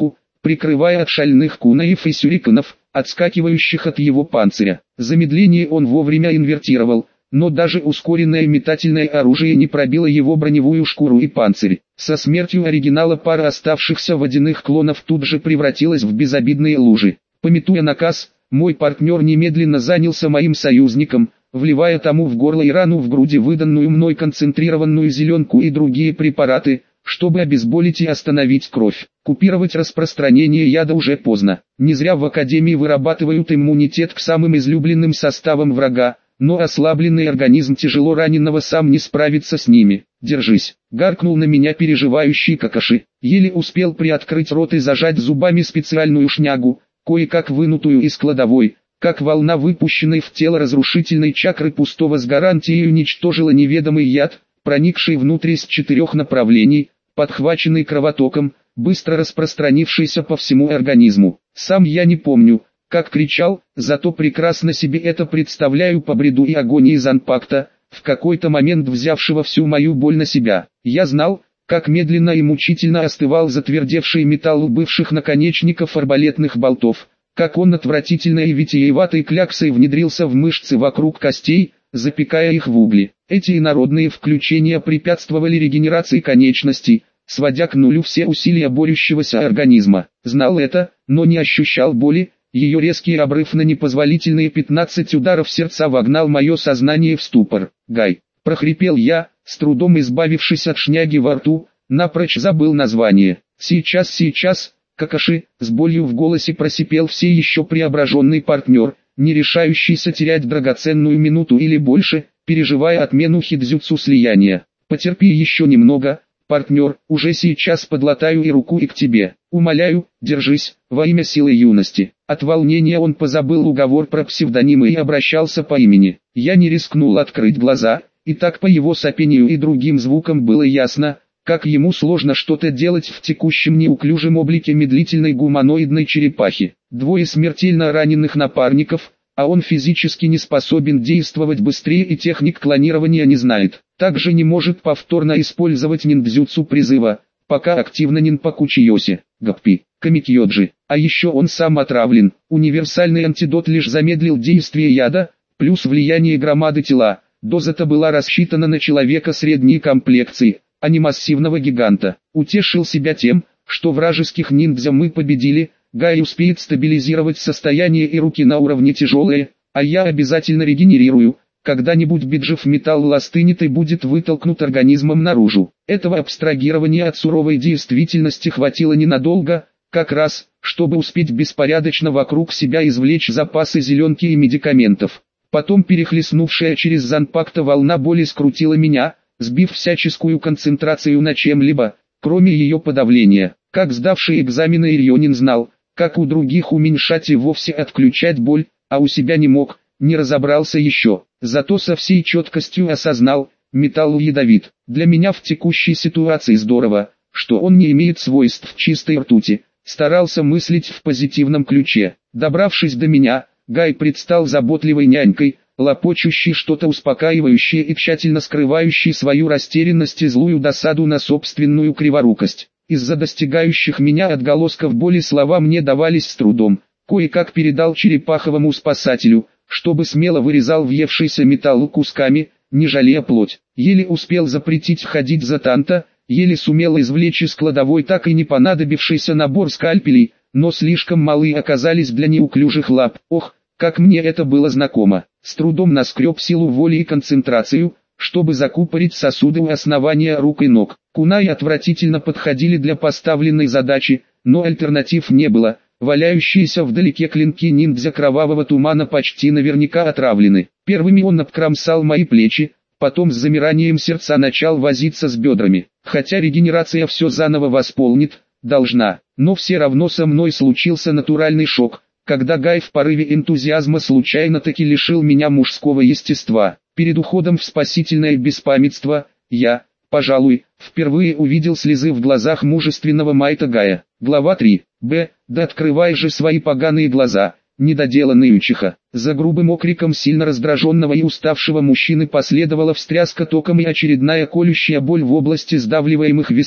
прикрывая от шальных кунаев и сюриканов, отскакивающих от его панциря. Замедление он вовремя инвертировал, но даже ускоренное метательное оружие не пробило его броневую шкуру и панцирь. Со смертью оригинала пара оставшихся водяных клонов тут же превратилась в безобидные лужи. Памятуя наказ, мой партнер немедленно занялся моим союзником, вливая тому в горло и рану в груди выданную мной концентрированную зеленку и другие препараты, чтобы обезболить и остановить кровь. Купировать распространение яда уже поздно. Не зря в Академии вырабатывают иммунитет к самым излюбленным составам врага, но ослабленный организм тяжело раненого сам не справится с ними. «Держись!» — гаркнул на меня переживающий Какаши. Еле успел приоткрыть рот и зажать зубами специальную шнягу, кое-как вынутую из кладовой, как волна выпущенной в тело разрушительной чакры пустого с гарантией уничтожила неведомый яд, проникший внутрь с четырех направлений, подхваченный кровотоком, быстро распространившийся по всему организму. Сам я не помню, как кричал, зато прекрасно себе это представляю по бреду и агонии Занпакта, в какой-то момент взявшего всю мою боль на себя. Я знал, как медленно и мучительно остывал затвердевший металл у бывших наконечников арбалетных болтов, как он отвратительной и витиеватой кляксой внедрился в мышцы вокруг костей, запекая их в угли. Эти инородные включения препятствовали регенерации конечностей, сводя к нулю все усилия борющегося организма. Знал это, но не ощущал боли. Ее резкий обрыв на непозволительные пятнадцать ударов сердца вогнал мое сознание в ступор. «Гай!» — прохрипел я, с трудом избавившись от шняги во рту, напрочь забыл название. «Сейчас, сейчас!» — Какаши, с болью в голосе просипел все еще преображенный партнер, не решающийся терять драгоценную минуту или больше, переживая отмену хидзюцу слияния. «Потерпи еще немного, партнер, уже сейчас подлатаю и руку, и к тебе. Умоляю, держись, во имя силы юности». От волнения он позабыл уговор про псевдонимы и обращался по имени. Я не рискнул открыть глаза, и так по его сопению и другим звукам было ясно, как ему сложно что-то делать в текущем неуклюжем облике медлительной гуманоидной черепахи. Двое смертельно раненых напарников, а он физически не способен действовать быстрее и техник клонирования не знает. Также не может повторно использовать ниндзюцу призыва, пока активно нинпаку Чиоси, Гаппи, Камикьёджи. А еще он сам отравлен. Универсальный антидот лишь замедлил действие яда, плюс влияние громады тела. Доза-то была рассчитана на человека средней комплекции, а не массивного гиганта. Утешил себя тем, что вражеских ниндзя мы победили, Гай успеет стабилизировать состояние и руки на уровне тяжелые, а я обязательно регенерирую. Когда-нибудь биджев металл остынет и будет вытолкнут организмом наружу. Этого абстрагирования от суровой действительности хватило ненадолго, как раз, чтобы успеть беспорядочно вокруг себя извлечь запасы зеленки и медикаментов. Потом перехлестнувшая через Занпакта волна боли скрутила меня, сбив всяческую концентрацию на чем-либо, кроме ее подавления. Как сдавший экзамены Ирьонин знал, как у других уменьшать и вовсе отключать боль, а у себя не мог, не разобрался еще. Зато со всей четкостью осознал, металл ядовит. Для меня в текущей ситуации здорово, что он не имеет свойств чистой ртути. Старался мыслить в позитивном ключе. Добравшись до меня, Гай предстал заботливой нянькой, лопочущей что-то успокаивающее и тщательно скрывающей свою растерянность и злую досаду на собственную криворукость. Из-за достигающих меня отголосков боли слова мне давались с трудом. Кое-как передал черепаховому спасателю, чтобы смело вырезал въевшийся металл кусками, не жалея плоть. Еле успел запретить ходить за танта, еле сумел извлечь из кладовой так и не понадобившийся набор скальпелей, но слишком малы оказались для неуклюжих лап. Ох, как мне это было знакомо. С трудом наскреб силу воли и концентрацию, чтобы закупорить сосуды у основания рук и ног. Кунаи отвратительно подходили для поставленной задачи, но альтернатив не было. Валяющиеся вдалеке клинки ниндзя кровавого тумана почти наверняка отравлены. Первыми он обкромсал мои плечи, потом с замиранием сердца начал возиться с бедрами. Хотя регенерация все заново восполнит, должна, но все равно со мной случился натуральный шок, когда Гай в порыве энтузиазма случайно таки лишил меня мужского естества. Перед уходом в спасительное беспамятство, я, пожалуй, впервые увидел слезы в глазах мужественного Майта Гая. Глава три. Б. Да открывай же свои поганые глаза, недоделанный Учиха. За грубым окриком сильно раздраженного и уставшего мужчины последовала встряска током и очередная колющая боль в области сдавливаемых висков.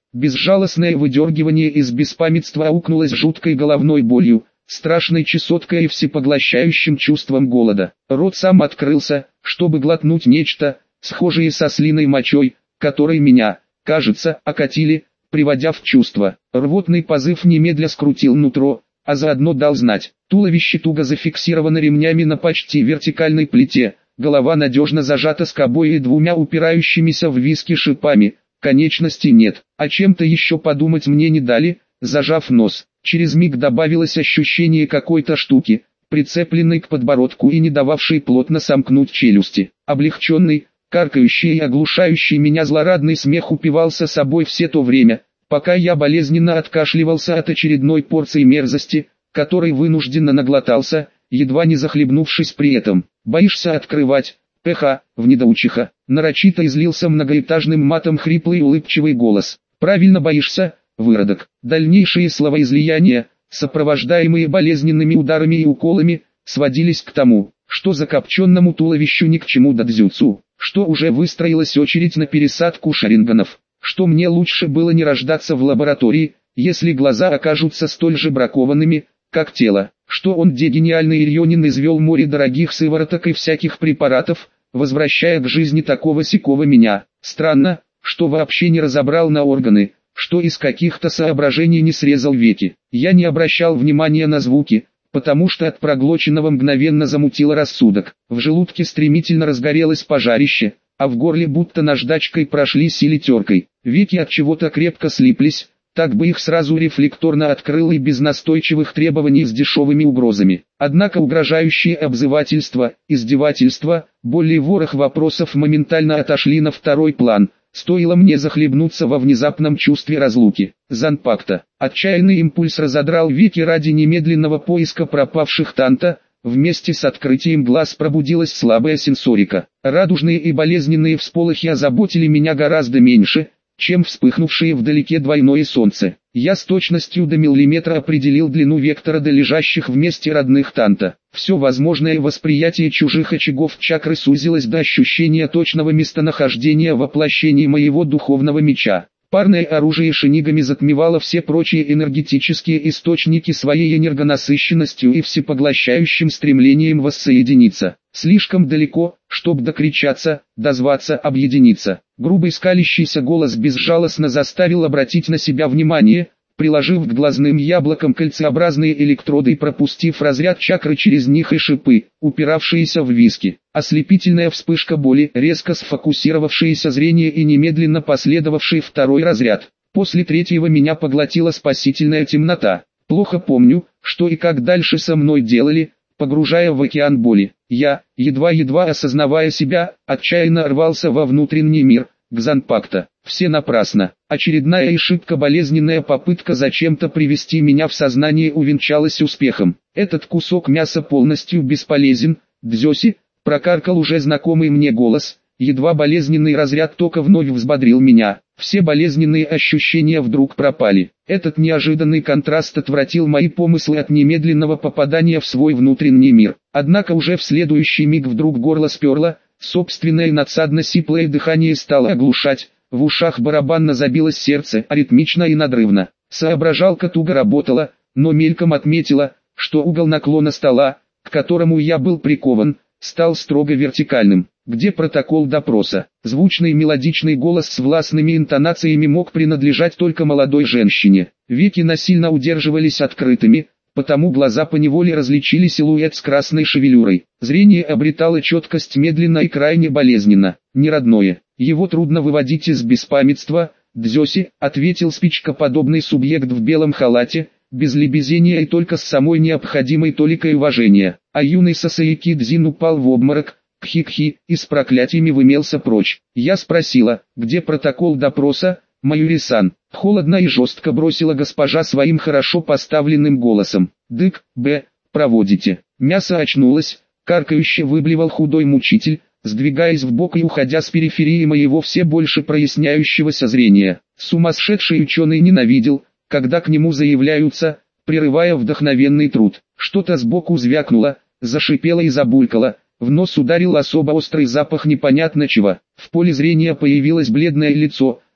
Безжалостное выдергивание из беспамятства аукнулось жуткой головной болью, страшной чесоткой и всепоглощающим чувством голода. Рот сам открылся, чтобы глотнуть нечто, схожее со слиной мочой, которой меня, кажется, окатили, приводя в чувство. Рвотный позыв немедля скрутил нутро, а заодно дал знать. Туловище туго зафиксировано ремнями на почти вертикальной плите, голова надежно зажата скобой и двумя упирающимися в виски шипами, конечностей нет, а чем-то еще подумать мне не дали, зажав нос. Через миг добавилось ощущение какой-то штуки, прицепленной к подбородку и не дававшей плотно сомкнуть челюсти. Облегченный, каркающий и оглушающий меня злорадный смех упивался собой все то время, пока я болезненно откашливался от очередной порции мерзости, которой вынужденно наглотался, едва не захлебнувшись при этом. «Боишься открывать?» «Пх, в недоучиха», нарочито излился многоэтажным матом хриплый улыбчивый голос. «Правильно боишься, выродок». Дальнейшие словоизлияния, сопровождаемые болезненными ударами и уколами, сводились к тому, что закопченному туловищу ни к чему дадзюцу, что уже выстроилась очередь на пересадку шарингенов, что мне лучше было не рождаться в лаборатории, если глаза окажутся столь же бракованными, как тело, что он де гениальный Ирьонин извел море дорогих сывороток и всяких препаратов, возвращая к жизни такого-сякого меня. Странно, что вообще не разобрал на органы, что из каких-то соображений не срезал веки. Я не обращал внимания на звуки, потому что от проглоченного мгновенно замутило рассудок. В желудке стремительно разгорелось пожарище, а в горле будто наждачкой прошлись или теркой. Веки от чего-то крепко слиплись, так бы их сразу рефлекторно открыл и без настойчивых требований с дешевыми угрозами. Однако угрожающие обзывательства, издевательства, боль и ворох вопросов моментально отошли на второй план. Стоило мне захлебнуться во внезапном чувстве разлуки. Занпакта. Отчаянный импульс разодрал веки ради немедленного поиска пропавших танта. Вместе с открытием глаз пробудилась слабая сенсорика. Радужные и болезненные всполохи озаботили меня гораздо меньше, чем вспыхнувшее вдалеке двойное солнце. Я с точностью до миллиметра определил длину вектора до лежащих вместе родных танта. Все возможное восприятие чужих очагов чакры сузилось до ощущения точного местонахождения воплощения моего духовного меча. Парное оружие шинигами затмевало все прочие энергетические источники своей энергонасыщенностью и всепоглощающим стремлением воссоединиться. Слишком далеко, чтоб докричаться, дозваться, объединиться. Грубый скалящийся голос безжалостно заставил обратить на себя внимание, приложив к глазным яблокам кольцеобразные электроды и пропустив разряд чакры через них и шипы, упиравшиеся в виски. Ослепительная вспышка боли, резко сфокусировавшееся зрение и немедленно последовавший второй разряд. После третьего меня поглотила спасительная темнота. Плохо помню, что и как дальше со мной делали, погружая в океан боли. Я, едва-едва осознавая себя, отчаянно рвался во внутренний мир, к Занпакта. Все напрасно. Очередная и шибко болезненная попытка зачем-то привести меня в сознание увенчалась успехом. Этот кусок мяса полностью бесполезен, Дзёси, прокаркал уже знакомый мне голос. Едва болезненный разряд тока вновь взбодрил меня. Все болезненные ощущения вдруг пропали. Этот неожиданный контраст отвратил мои помыслы от немедленного попадания в свой внутренний мир. Однако уже в следующий миг вдруг горло сперло, собственное надсадно-сиплое дыхание стало оглушать, в ушах барабанно забилось сердце, аритмично и надрывно. Соображалка туго работала, но мельком отметила, что угол наклона стола, к которому я был прикован, стал строго вертикальным. Где протокол допроса? Звучный мелодичный голос с властными интонациями мог принадлежать только молодой женщине. Веки насильно удерживались открытыми, потому глаза поневоле различили силуэт с красной шевелюрой. Зрение обретало четкость медленно и крайне болезненно. Неродное. Его трудно выводить из беспамятства. «Дзёси», — ответил спичкоподобный субъект в белом халате, без лебезения и только с самой необходимой толикой уважения. А юный Сасаики Дзин упал в обморок, кхи-кхи, и с проклятиями вымелся прочь. Я спросила, где протокол допроса, Майюри-сан. Холодно и жестко бросила госпожа своим хорошо поставленным голосом. Дык, б, проводите. Мясо очнулось, каркающе выблевал худой мучитель, сдвигаясь вбок и уходя с периферии моего все больше проясняющегося зрения. Сумасшедший ученый ненавидел, когда к нему заявляются, прерывая вдохновенный труд. Что-то сбоку звякнуло, зашипело и забулькало. В нос ударил особо острый запах непонятно чего. В поле зрения появилось бледное лицо,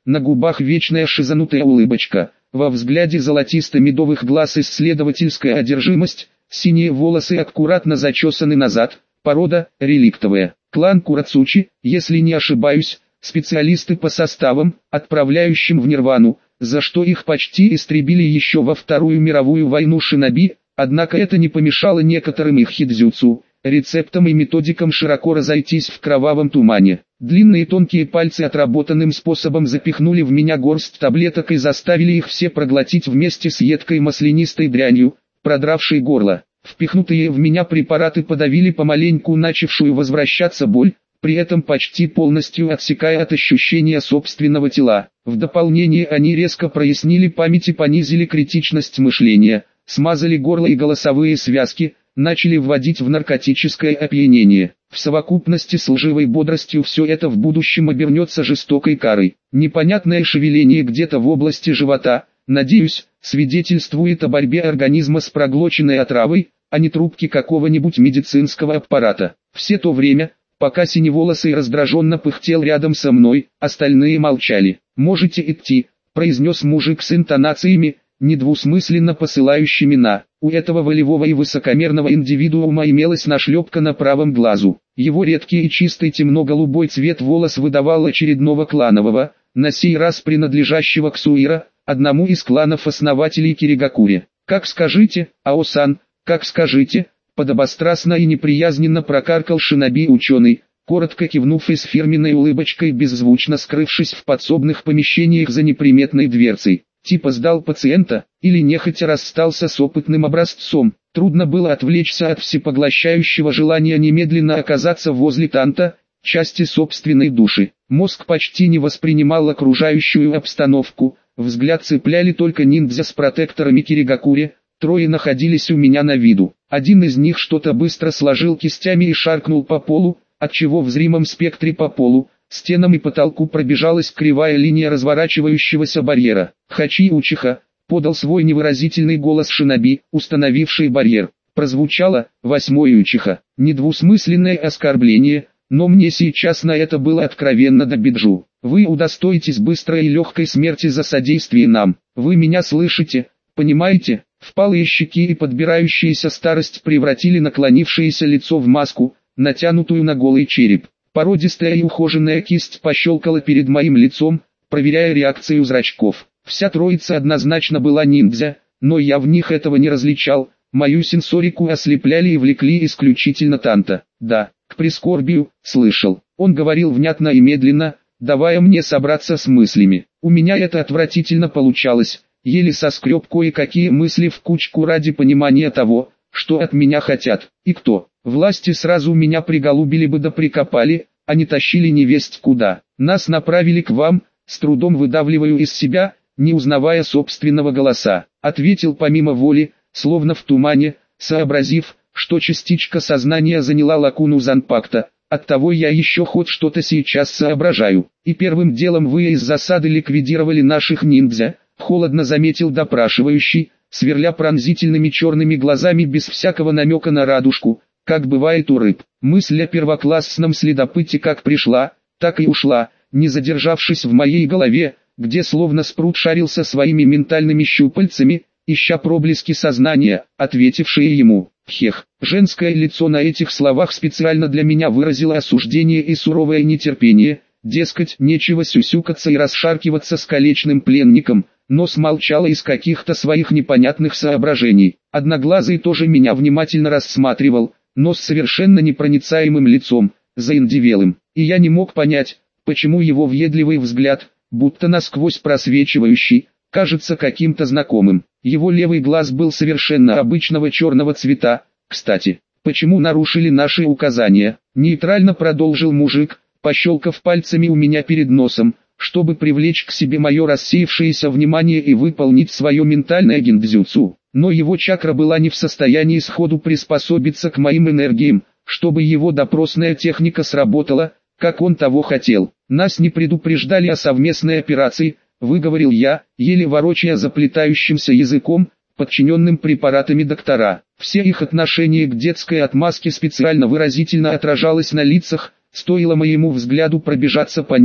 на губах вечная шизанутая улыбочка, во взгляде золотисто-медовых глаз исследовательская одержимость, синие волосы аккуратно зачесаны назад, порода – реликтовая. Клан Курацучи, если не ошибаюсь, специалисты по составам, отправляющим в Нирвану, за что их почти истребили еще во Вторую мировую войну шиноби, однако это не помешало некоторым их хидзюцу, рецептам и методикам широко разойтись в кровавом тумане. Длинные тонкие пальцы отработанным способом запихнули в меня горсть таблеток и заставили их все проглотить вместе с едкой маслянистой дрянью, продравшей горло. Впихнутые в меня препараты подавили помаленьку начавшую возвращаться боль, при этом почти полностью отсекая от ощущения собственного тела. В дополнение они резко прояснили память и понизили критичность мышления, смазали горло и голосовые связки, начали вводить в наркотическое опьянение. В совокупности с лживой бодростью все это в будущем обернется жестокой карой. Непонятное шевеление где-то в области живота, надеюсь, свидетельствует о борьбе организма с проглоченной отравой, а не трубки какого-нибудь медицинского аппарата. Все то время, пока синеволосый раздраженно пыхтел рядом со мной, остальные молчали. «Можете идти», — произнес мужик с интонациями, недвусмысленно посылающими на. У этого волевого и высокомерного индивидуума имелась нашлепка на правом глазу. Его редкий и чистый темно-голубой цвет волос выдавал очередного кланового, на сей раз принадлежащего к Суира, одному из кланов-основателей Киригакури. «Как скажите, Ао-сан, как скажите», подобострастно и неприязненно прокаркал шиноби-ученый, коротко кивнув и с фирменной улыбочкой беззвучно скрывшись в подсобных помещениях за неприметной дверцей. Типа сдал пациента, или нехотя расстался с опытным образцом. Трудно было отвлечься от всепоглощающего желания немедленно оказаться возле Танта, части собственной души. Мозг почти не воспринимал окружающую обстановку, взгляд цепляли только ниндзя с протекторами Киригакури, трое находились у меня на виду. Один из них что-то быстро сложил кистями и шаркнул по полу, отчего в зримом спектре по полу, стенам и потолку пробежалась кривая линия разворачивающегося барьера. «Хачи Учиха», — подал свой невыразительный голос шиноби, установивший барьер. Прозвучало «восьмой Учиха». Недвусмысленное оскорбление, но мне сейчас на это было откровенно до биджу. «Вы удостоитесь быстрой и легкой смерти за содействие нам. Вы меня слышите, понимаете?» Впалые щеки и подбирающаяся старость превратили наклонившееся лицо в маску, натянутую на голый череп. Породистая и ухоженная кисть пощелкала перед моим лицом, проверяя реакцию зрачков. Вся троица однозначно была ниндзя, но я в них этого не различал, мою сенсорику ослепляли и влекли исключительно Танта. Да, к прискорбию, слышал. Он говорил внятно и медленно, давая мне собраться с мыслями. У меня это отвратительно получалось, еле соскреб кое-какие мысли в кучку ради понимания того, что от меня хотят, и кто. Власти сразу меня приголубили бы да прикопали, а не тащили невесть куда. Нас направили к вам, с трудом выдавливаю из себя, не узнавая собственного голоса. Ответил помимо воли, словно в тумане, сообразив, что частичка сознания заняла лакуну Занпакта. Оттого я еще хоть что-то сейчас соображаю. И первым делом вы из засады ликвидировали наших ниндзя, холодно заметил допрашивающий, сверля пронзительными черными глазами без всякого намека на радужку, как бывает у рыб. Мысль о первоклассном следопыте как пришла, так и ушла, не задержавшись в моей голове, где словно спрут шарился своими ментальными щупальцами, ища проблески сознания, ответившие ему. Хех, женское лицо на этих словах специально для меня выразило осуждение и суровое нетерпение, дескать, нечего сюсюкаться и расшаркиваться с колечным пленником, но смолчала из каких-то своих непонятных соображений. Одноглазый тоже меня внимательно рассматривал, но с совершенно непроницаемым лицом, заиндивелым, и я не мог понять, почему его въедливый взгляд, будто насквозь просвечивающий, кажется каким-то знакомым. Его левый глаз был совершенно обычного черного цвета. Кстати, почему нарушили наши указания? Нейтрально продолжил мужик, пощелкав пальцами у меня перед носом, чтобы привлечь к себе мое рассеявшееся внимание и выполнить свое ментальное гиндзюцу. Но его чакра была не в состоянии сходу приспособиться к моим энергиям, чтобы его допросная техника сработала, как он того хотел. Нас не предупреждали о совместной операции, выговорил я, еле ворочая заплетающимся языком, подчиненным препаратами доктора. Все их отношение к детской отмазке специально выразительно отражалось на лицах, стоило моему взгляду пробежаться по ним,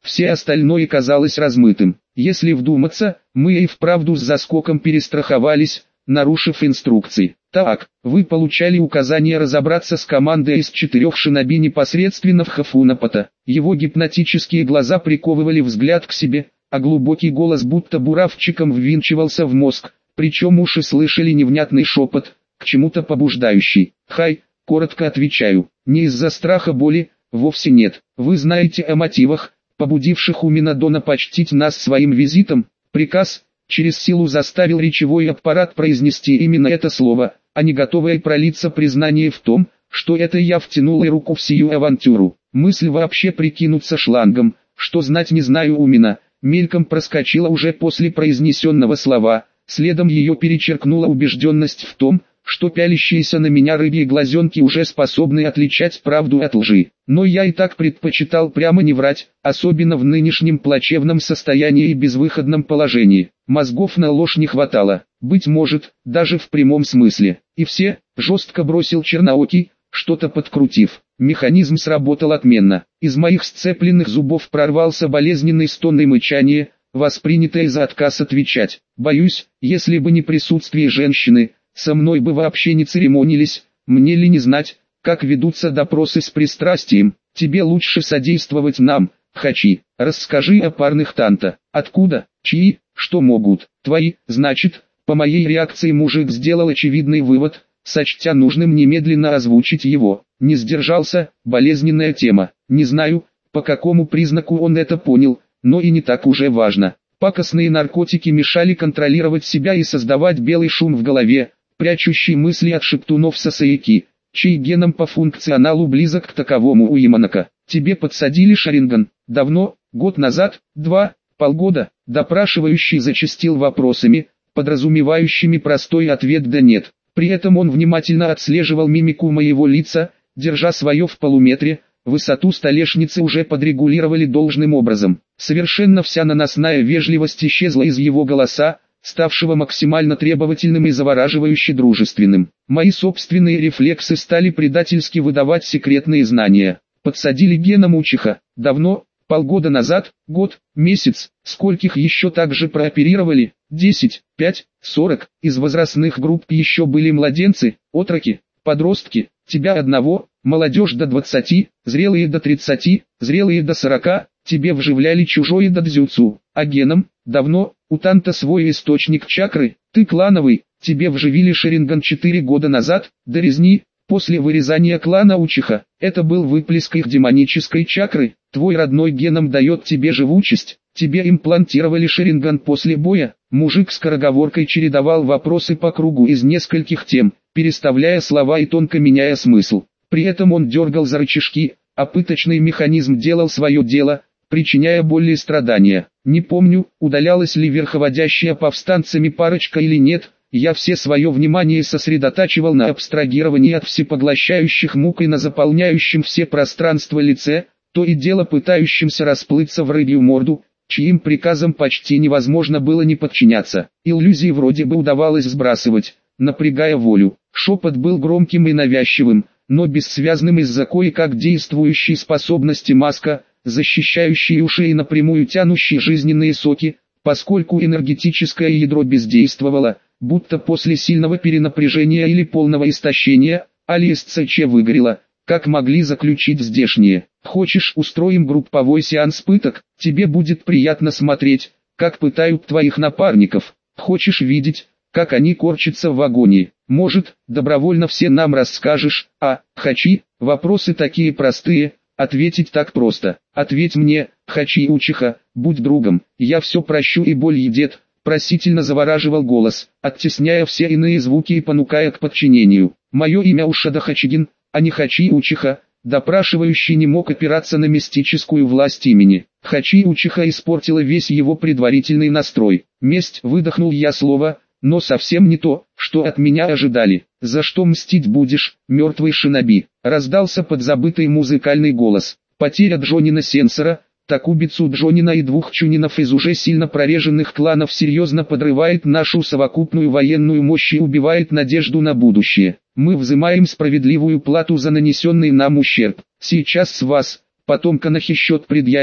все остальное казалось размытым. Если вдуматься, мы и вправду с заскоком перестраховались, нарушив инструкции. Так, вы получали указание разобраться с командой из четырех шиноби непосредственно в Хафунапата. Его гипнотические глаза приковывали взгляд к себе, а глубокий голос будто буравчиком ввинчивался в мозг, причем уши слышали невнятный шепот, к чему-то побуждающий. «Хай», коротко отвечаю, не из-за страха боли, вовсе нет. Вы знаете о мотивах, побудивших Уминадона почтить нас своим визитом. Приказ через силу заставил речевой аппарат произнести именно это слово, а не готовое пролиться признание в том, что это я втянул и руку в сию авантюру. Мысль вообще прикинуться шлангом, что знать не знаю Умина, мельком проскочила уже после произнесенного слова, следом ее перечеркнула убежденность в том, что пялящиеся на меня рыбьи глазенки уже способны отличать правду от лжи. Но я и так предпочитал прямо не врать, особенно в нынешнем плачевном состоянии и безвыходном положении. Мозгов на ложь не хватало, быть может, даже в прямом смысле. И все, жестко бросил Черноокий, что-то подкрутив. Механизм сработал отменно. Из моих сцепленных зубов прорвался болезненный стон и мычание, воспринятое за отказ отвечать. Боюсь, если бы не присутствие женщины, со мной бы вообще не церемонились, мне ли не знать, как ведутся допросы с пристрастием. Тебе лучше содействовать нам, Хачи. Расскажи о парных Танта. Откуда, чьи, что могут, твои, значит. По моей реакции мужик сделал очевидный вывод, сочтя нужным немедленно озвучить его. Не сдержался, болезненная тема. Не знаю, по какому признаку он это понял, но и не так уже важно. Пакостные наркотики мешали контролировать себя и создавать белый шум в голове, прячущий мысли от шептунов Сасаяки, чей геном по функционалу близок к таковому у Яманака. Тебе подсадили Шаринган? Давно? Год назад? Два? Полгода? Допрашивающий зачастил вопросами, подразумевающими простой ответ «да нет». При этом он внимательно отслеживал мимику моего лица, держа свое в полуметре. Высоту столешницы уже подрегулировали должным образом. Совершенно вся наносная вежливость исчезла из его голоса, ставшего максимально требовательным и завораживающе дружественным. Мои собственные рефлексы стали предательски выдавать секретные знания. Подсадили Гена Мучиха. Давно? Полгода назад? Год? Месяц? Скольких еще так же прооперировали? Десять? Пять? Сорок? Из возрастных групп еще были младенцы, отроки, подростки? Тебя одного? Молодежь до двадцати, зрелые до тридцати, зрелые до сорока, тебе вживляли чужое дадзюцу, а геном, давно, у Танта свой источник чакры, ты клановый, тебе вживили Шаринган четыре года назад, до резни, после вырезания клана Учиха, это был выплеск их демонической чакры, твой родной геном дает тебе живучесть, тебе имплантировали Шаринган после боя, мужик скороговоркой чередовал вопросы по кругу из нескольких тем, переставляя слова и тонко меняя смысл. При этом он дергал за рычажки, а пыточный механизм делал свое дело, причиняя боль и страдания. Не помню, удалялась ли верховодящая повстанцами парочка или нет, я все свое внимание сосредотачивал на абстрагировании от всепоглощающих мук и на заполняющем все пространства лице, то и дело пытающимся расплыться в рыбью морду, чьим приказам почти невозможно было не подчиняться. Иллюзии вроде бы удавалось сбрасывать, напрягая волю. Шепот был громким и навязчивым, но бессвязным из-за кое-как действующей способности маска, защищающей уши и напрямую тянущей жизненные соки, поскольку энергетическое ядро бездействовало, будто после сильного перенапряжения или полного истощения, АлиэсЦЧ выгорело, как могли заключить здешние. Хочешь, устроим групповой сеанс пыток, тебе будет приятно смотреть, как пытают твоих напарников, хочешь видеть, как они корчатся в агонии. Может, добровольно все нам расскажешь, а, Хачи, вопросы такие простые, ответить так просто. Ответь мне, Хачи Учиха, будь другом, я все прощу и боль едет, просительно завораживал голос, оттесняя все иные звуки и понукая к подчинению. Мое имя Ушада Хачигин, а не Хачи Учиха. Допрашивающий не мог опираться на мистическую власть имени. Хачи Учиха испортила весь его предварительный настрой. Месть, выдохнул я слово, но совсем не то, что от меня ожидали. За что мстить будешь, мертвый шиноби? Раздался подзабытый музыкальный голос. Потеря Джонина Сенсора, Такубицу Джонина и двух чунинов из уже сильно прореженных кланов серьезно подрывает нашу совокупную военную мощь и убивает надежду на будущее. Мы взимаем справедливую плату за нанесенный нам ущерб. Сейчас с вас, потом Канахи счет предъявим,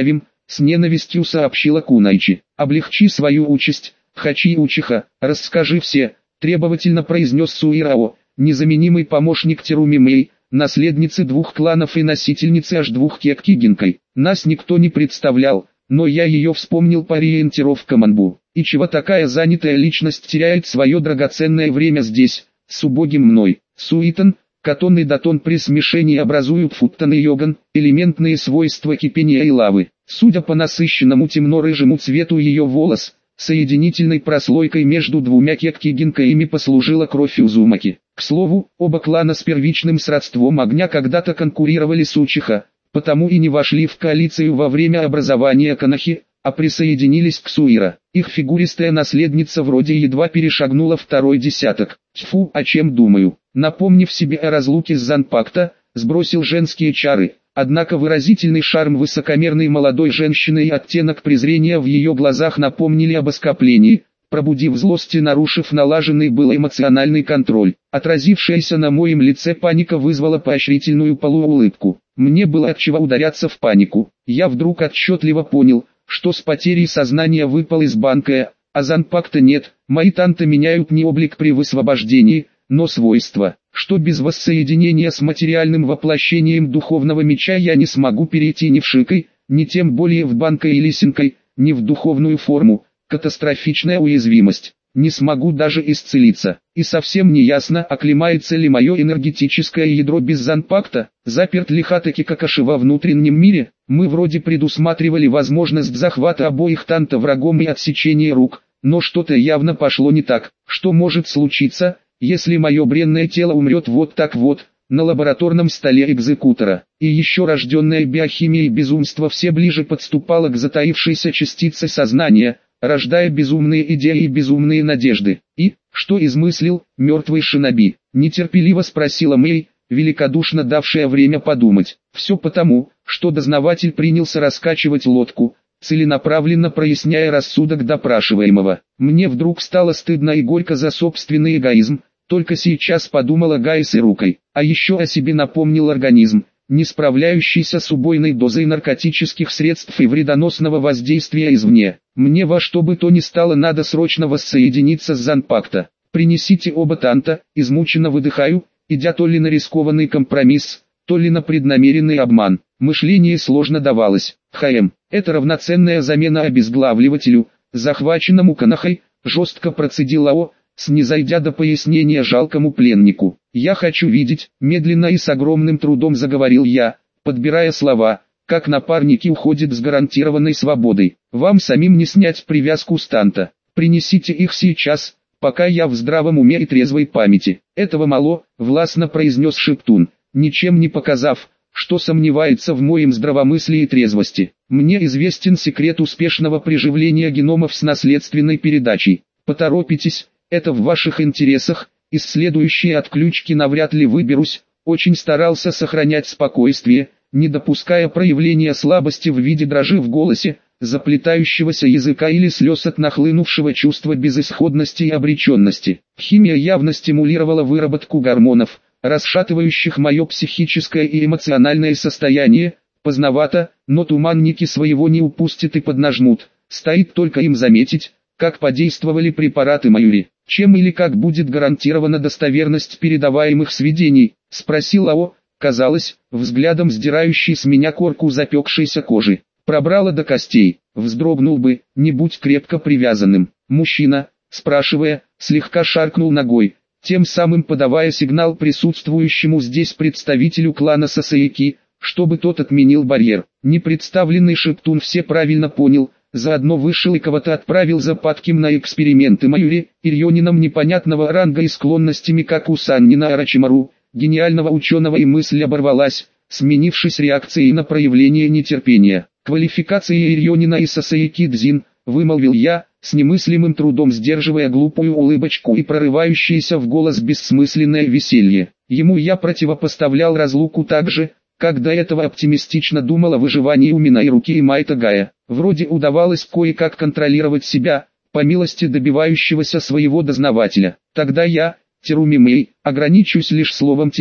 с ненавистью сообщила Кунайчи. «Облегчи свою участь, Хачи-учиха, расскажи все», требовательно произнес Суирао, незаменимый помощник Теруми Мэй, наследницы двух кланов и носительницы аж двух кекки Гинкой. Нас никто не представлял, но я ее вспомнил по ориентировкам Манбу. И чего такая занятая личность теряет свое драгоценное время здесь, с убогим мной? Суитон, катон и датон при смешении образуют футтон и йоган, элементные свойства кипения и лавы. Судя по насыщенному темно-рыжему цвету ее волос, соединительной прослойкой между двумя кекки-гинкаями послужила кровь Узумаки. К слову, оба клана с первичным сродством огня когда-то конкурировали с Учиха, потому и не вошли в коалицию во время образования Канахи, а присоединились к Суира. Их фигуристая наследница вроде едва перешагнула второй десяток. Тьфу, о чем думаю. Напомнив себе о разлуке с Занпакто, сбросил женские чары. Однако выразительный шарм высокомерной молодой женщины и оттенок презрения в ее глазах напомнили об оскоплении, пробудив злость и нарушив налаженный был эмоциональный контроль. Отразившаяся на моем лице паника вызвала поощрительную полуулыбку. Мне было от чего ударяться в панику. Я вдруг отчетливо понял, что с потерей сознания выпал из банка, а Занпакто нет. Мои танты меняют не облик при высвобождении, но свойства, что без воссоединения с материальным воплощением духовного меча я не смогу перейти ни в Шикой, ни тем более в банка или Синкой, ни в духовную форму. Катастрофичная уязвимость. Не смогу даже исцелиться. И совсем не ясно, оклемается ли мое энергетическое ядро без Занпакто, заперт ли Хатаки Какаши во внутреннем мире. Мы вроде предусматривали возможность захвата обоих танта врагом и отсечения рук, но что-то явно пошло не так. Что может случиться, если мое бренное тело умрет вот так вот, на лабораторном столе экзекутора? И еще рожденная биохимией безумство все ближе подступало к затаившейся частице сознания, рождая безумные идеи и безумные надежды. «И, что измыслил, мертвый шиноби?» – нетерпеливо спросила Мэй, великодушно давшая время подумать. «Все потому, что дознаватель принялся раскачивать лодку, целенаправленно проясняя рассудок допрашиваемого. Мне вдруг стало стыдно и горько за собственный эгоизм, только сейчас подумала Гайс и рукой. А еще о себе напомнил организм, не справляющийся с убойной дозой наркотических средств и вредоносного воздействия извне. Мне во что бы то ни стало надо срочно воссоединиться с Занпакто. Принесите оба танта», измученно выдыхаю, идя то ли на рискованный компромисс, то ли на преднамеренный обман. Мышление сложно давалось. «ХМ, это равноценная замена обезглавливателю, захваченному Канахой», жестко процедил Лао, снизойдя до пояснения жалкому пленнику. «Я хочу видеть», медленно и с огромным трудом заговорил я, подбирая слова, как напарники уходят с гарантированной свободой. «Вам самим не снять привязку с танта. Принесите их сейчас, пока я в здравом уме и трезвой памяти». «Этого мало», властно произнес Шептун, ничем не показав, что сомневается в моем здравомыслии и трезвости. «Мне известен секрет успешного приживления геномов с наследственной передачей. Поторопитесь, это в ваших интересах. Из следующей отключки навряд ли выберусь». Очень старался сохранять спокойствие, не допуская проявления слабости в виде дрожи в голосе, заплетающегося языка или слез от нахлынувшего чувства безысходности и обреченности. Химия явно стимулировала выработку гормонов, расшатывающих мое психическое и эмоциональное состояние. Поздновато, но туманники своего не упустят и поднажмут. Стоит только им заметить, как подействовали препараты Маюри. «Чем или как будет гарантирована достоверность передаваемых сведений?» — спросил Ао, казалось, взглядом сдирающий с меня корку запекшейся кожи. Пробрало до костей, вздрогнул бы, не будь крепко привязанным. Мужчина, спрашивая, слегка шаркнул ногой, тем самым подавая сигнал присутствующему здесь представителю клана Сасаики, чтобы тот отменил барьер. Непредставленный Шептун все правильно понял, заодно вышел и кого-то отправил за падким на эксперименты Маюри, Ирьонином непонятного ранга и склонностями как у Саннина Арачимару, гениального ученого, и мысль оборвалась, сменившись реакцией на проявление нетерпения. «Квалификация Ирьонина и Сасаики Дзин», вымолвил я, с немыслимым трудом сдерживая глупую улыбочку и прорывающееся в голос бессмысленное веселье. Ему я противопоставлял разлуку так же, как до этого оптимистично думал о выживании у Минайруки и Майта Гая. Вроде удавалось кое-как контролировать себя, по милости добивающегося своего дознавателя. Тогда я, Теруми Мэй, ограничусь лишь словом тебе,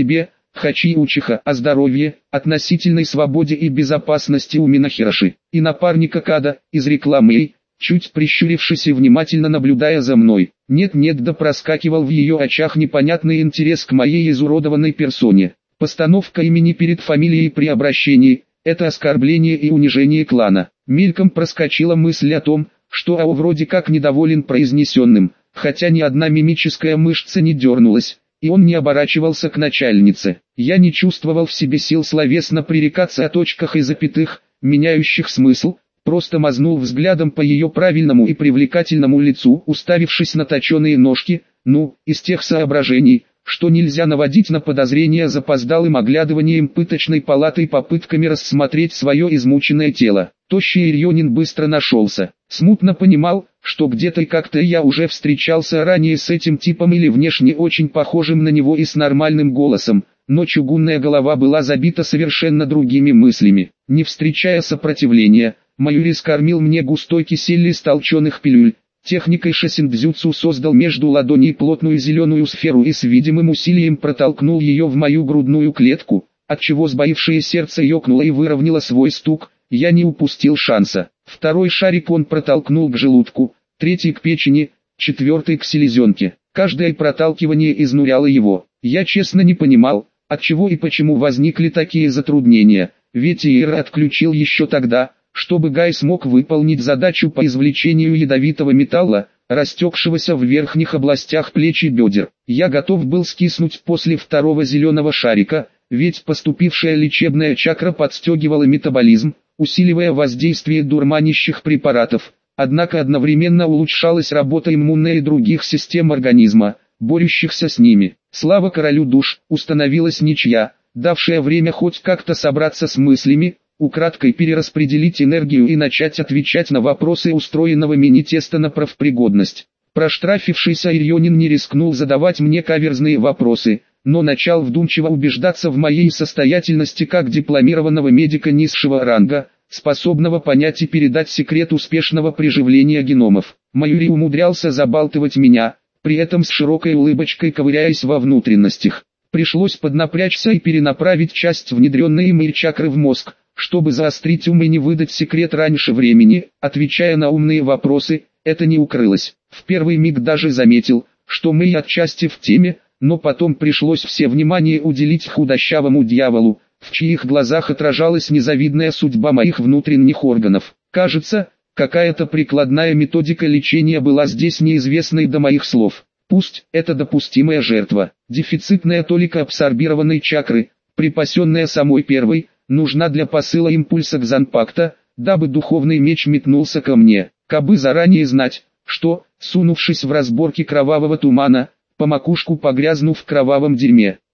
Хачи Учиха о здоровье, относительной свободе и безопасности у Минахироши и напарника Када, изрекла Мэй, чуть прищурившись и внимательно наблюдая за мной. Нет-нет, да проскакивал в ее очах непонятный интерес к моей изуродованной персоне. Постановка имени перед фамилией при обращении – это оскорбление и унижение клана. Мельком проскочила мысль о том, что Ао вроде как недоволен произнесенным, хотя ни одна мимическая мышца не дернулась, и он не оборачивался к начальнице. Я не чувствовал в себе сил словесно пререкаться о точках и запятых, меняющих смысл, просто мазнул взглядом по ее правильному и привлекательному лицу, уставившись на точеные ножки, ну, из тех соображений, что нельзя наводить на подозрения запоздалым оглядыванием пыточной палаты и попытками рассмотреть свое измученное тело. Тощий Ирьонин быстро нашелся. Смутно понимал, что где-то и как-то я уже встречался ранее с этим типом или внешне очень похожим на него и с нормальным голосом, но чугунная голова была забита совершенно другими мыслями. Не встречая сопротивления, Майюри скормил мне густой кисель из толченых пилюль. Техникой шосиндзюцу создал между ладоней плотную зеленую сферу и с видимым усилием протолкнул ее в мою грудную клетку, отчего сбоившее сердце ёкнуло и выровняло свой стук. Я не упустил шанса. Второй шарик он протолкнул к желудку, третий к печени, четвертый к селезенке. Каждое проталкивание изнуряло его. Я честно не понимал, отчего и почему возникли такие затруднения, ведь Иера отключил еще тогда, чтобы Гай смог выполнить задачу по извлечению ядовитого металла, растекшегося в верхних областях плеч и бедер. Я готов был скиснуть после второго зеленого шарика, ведь поступившая лечебная чакра подстегивала метаболизм, усиливая воздействие дурманящих препаратов, однако одновременно улучшалась работа иммунной и других систем организма, борющихся с ними. Слава королю душ, установилась ничья, давшая время хоть как-то собраться с мыслями, украдкой перераспределить энергию и начать отвечать на вопросы устроенного мини-теста на профпригодность. Проштрафившийся Ирьонин не рискнул задавать мне каверзные вопросы, но начал вдумчиво убеждаться в моей состоятельности как дипломированного медика низшего ранга, способного понять и передать секрет успешного приживления геномов. Майюри умудрялся забалтывать меня, при этом с широкой улыбочкой ковыряясь во внутренностях. Пришлось поднапрячься и перенаправить часть внедренной им чакры в мозг, чтобы заострить ум и не выдать секрет раньше времени. Отвечая на умные вопросы, это не укрылось. В первый миг даже заметил, что мы отчасти в теме, но потом пришлось все внимание уделить худощавому дьяволу, в чьих глазах отражалась незавидная судьба моих внутренних органов. Кажется, какая-то прикладная методика лечения была здесь неизвестной до моих слов. Пусть это допустимая жертва, дефицитная толика абсорбированной чакры, припасенная самой первой, нужна для посыла импульса к Занпакта, дабы духовный меч метнулся ко мне. Кабы заранее знать, что, сунувшись в разборки кровавого тумана, по макушку погрязнув в кровавом дерьме,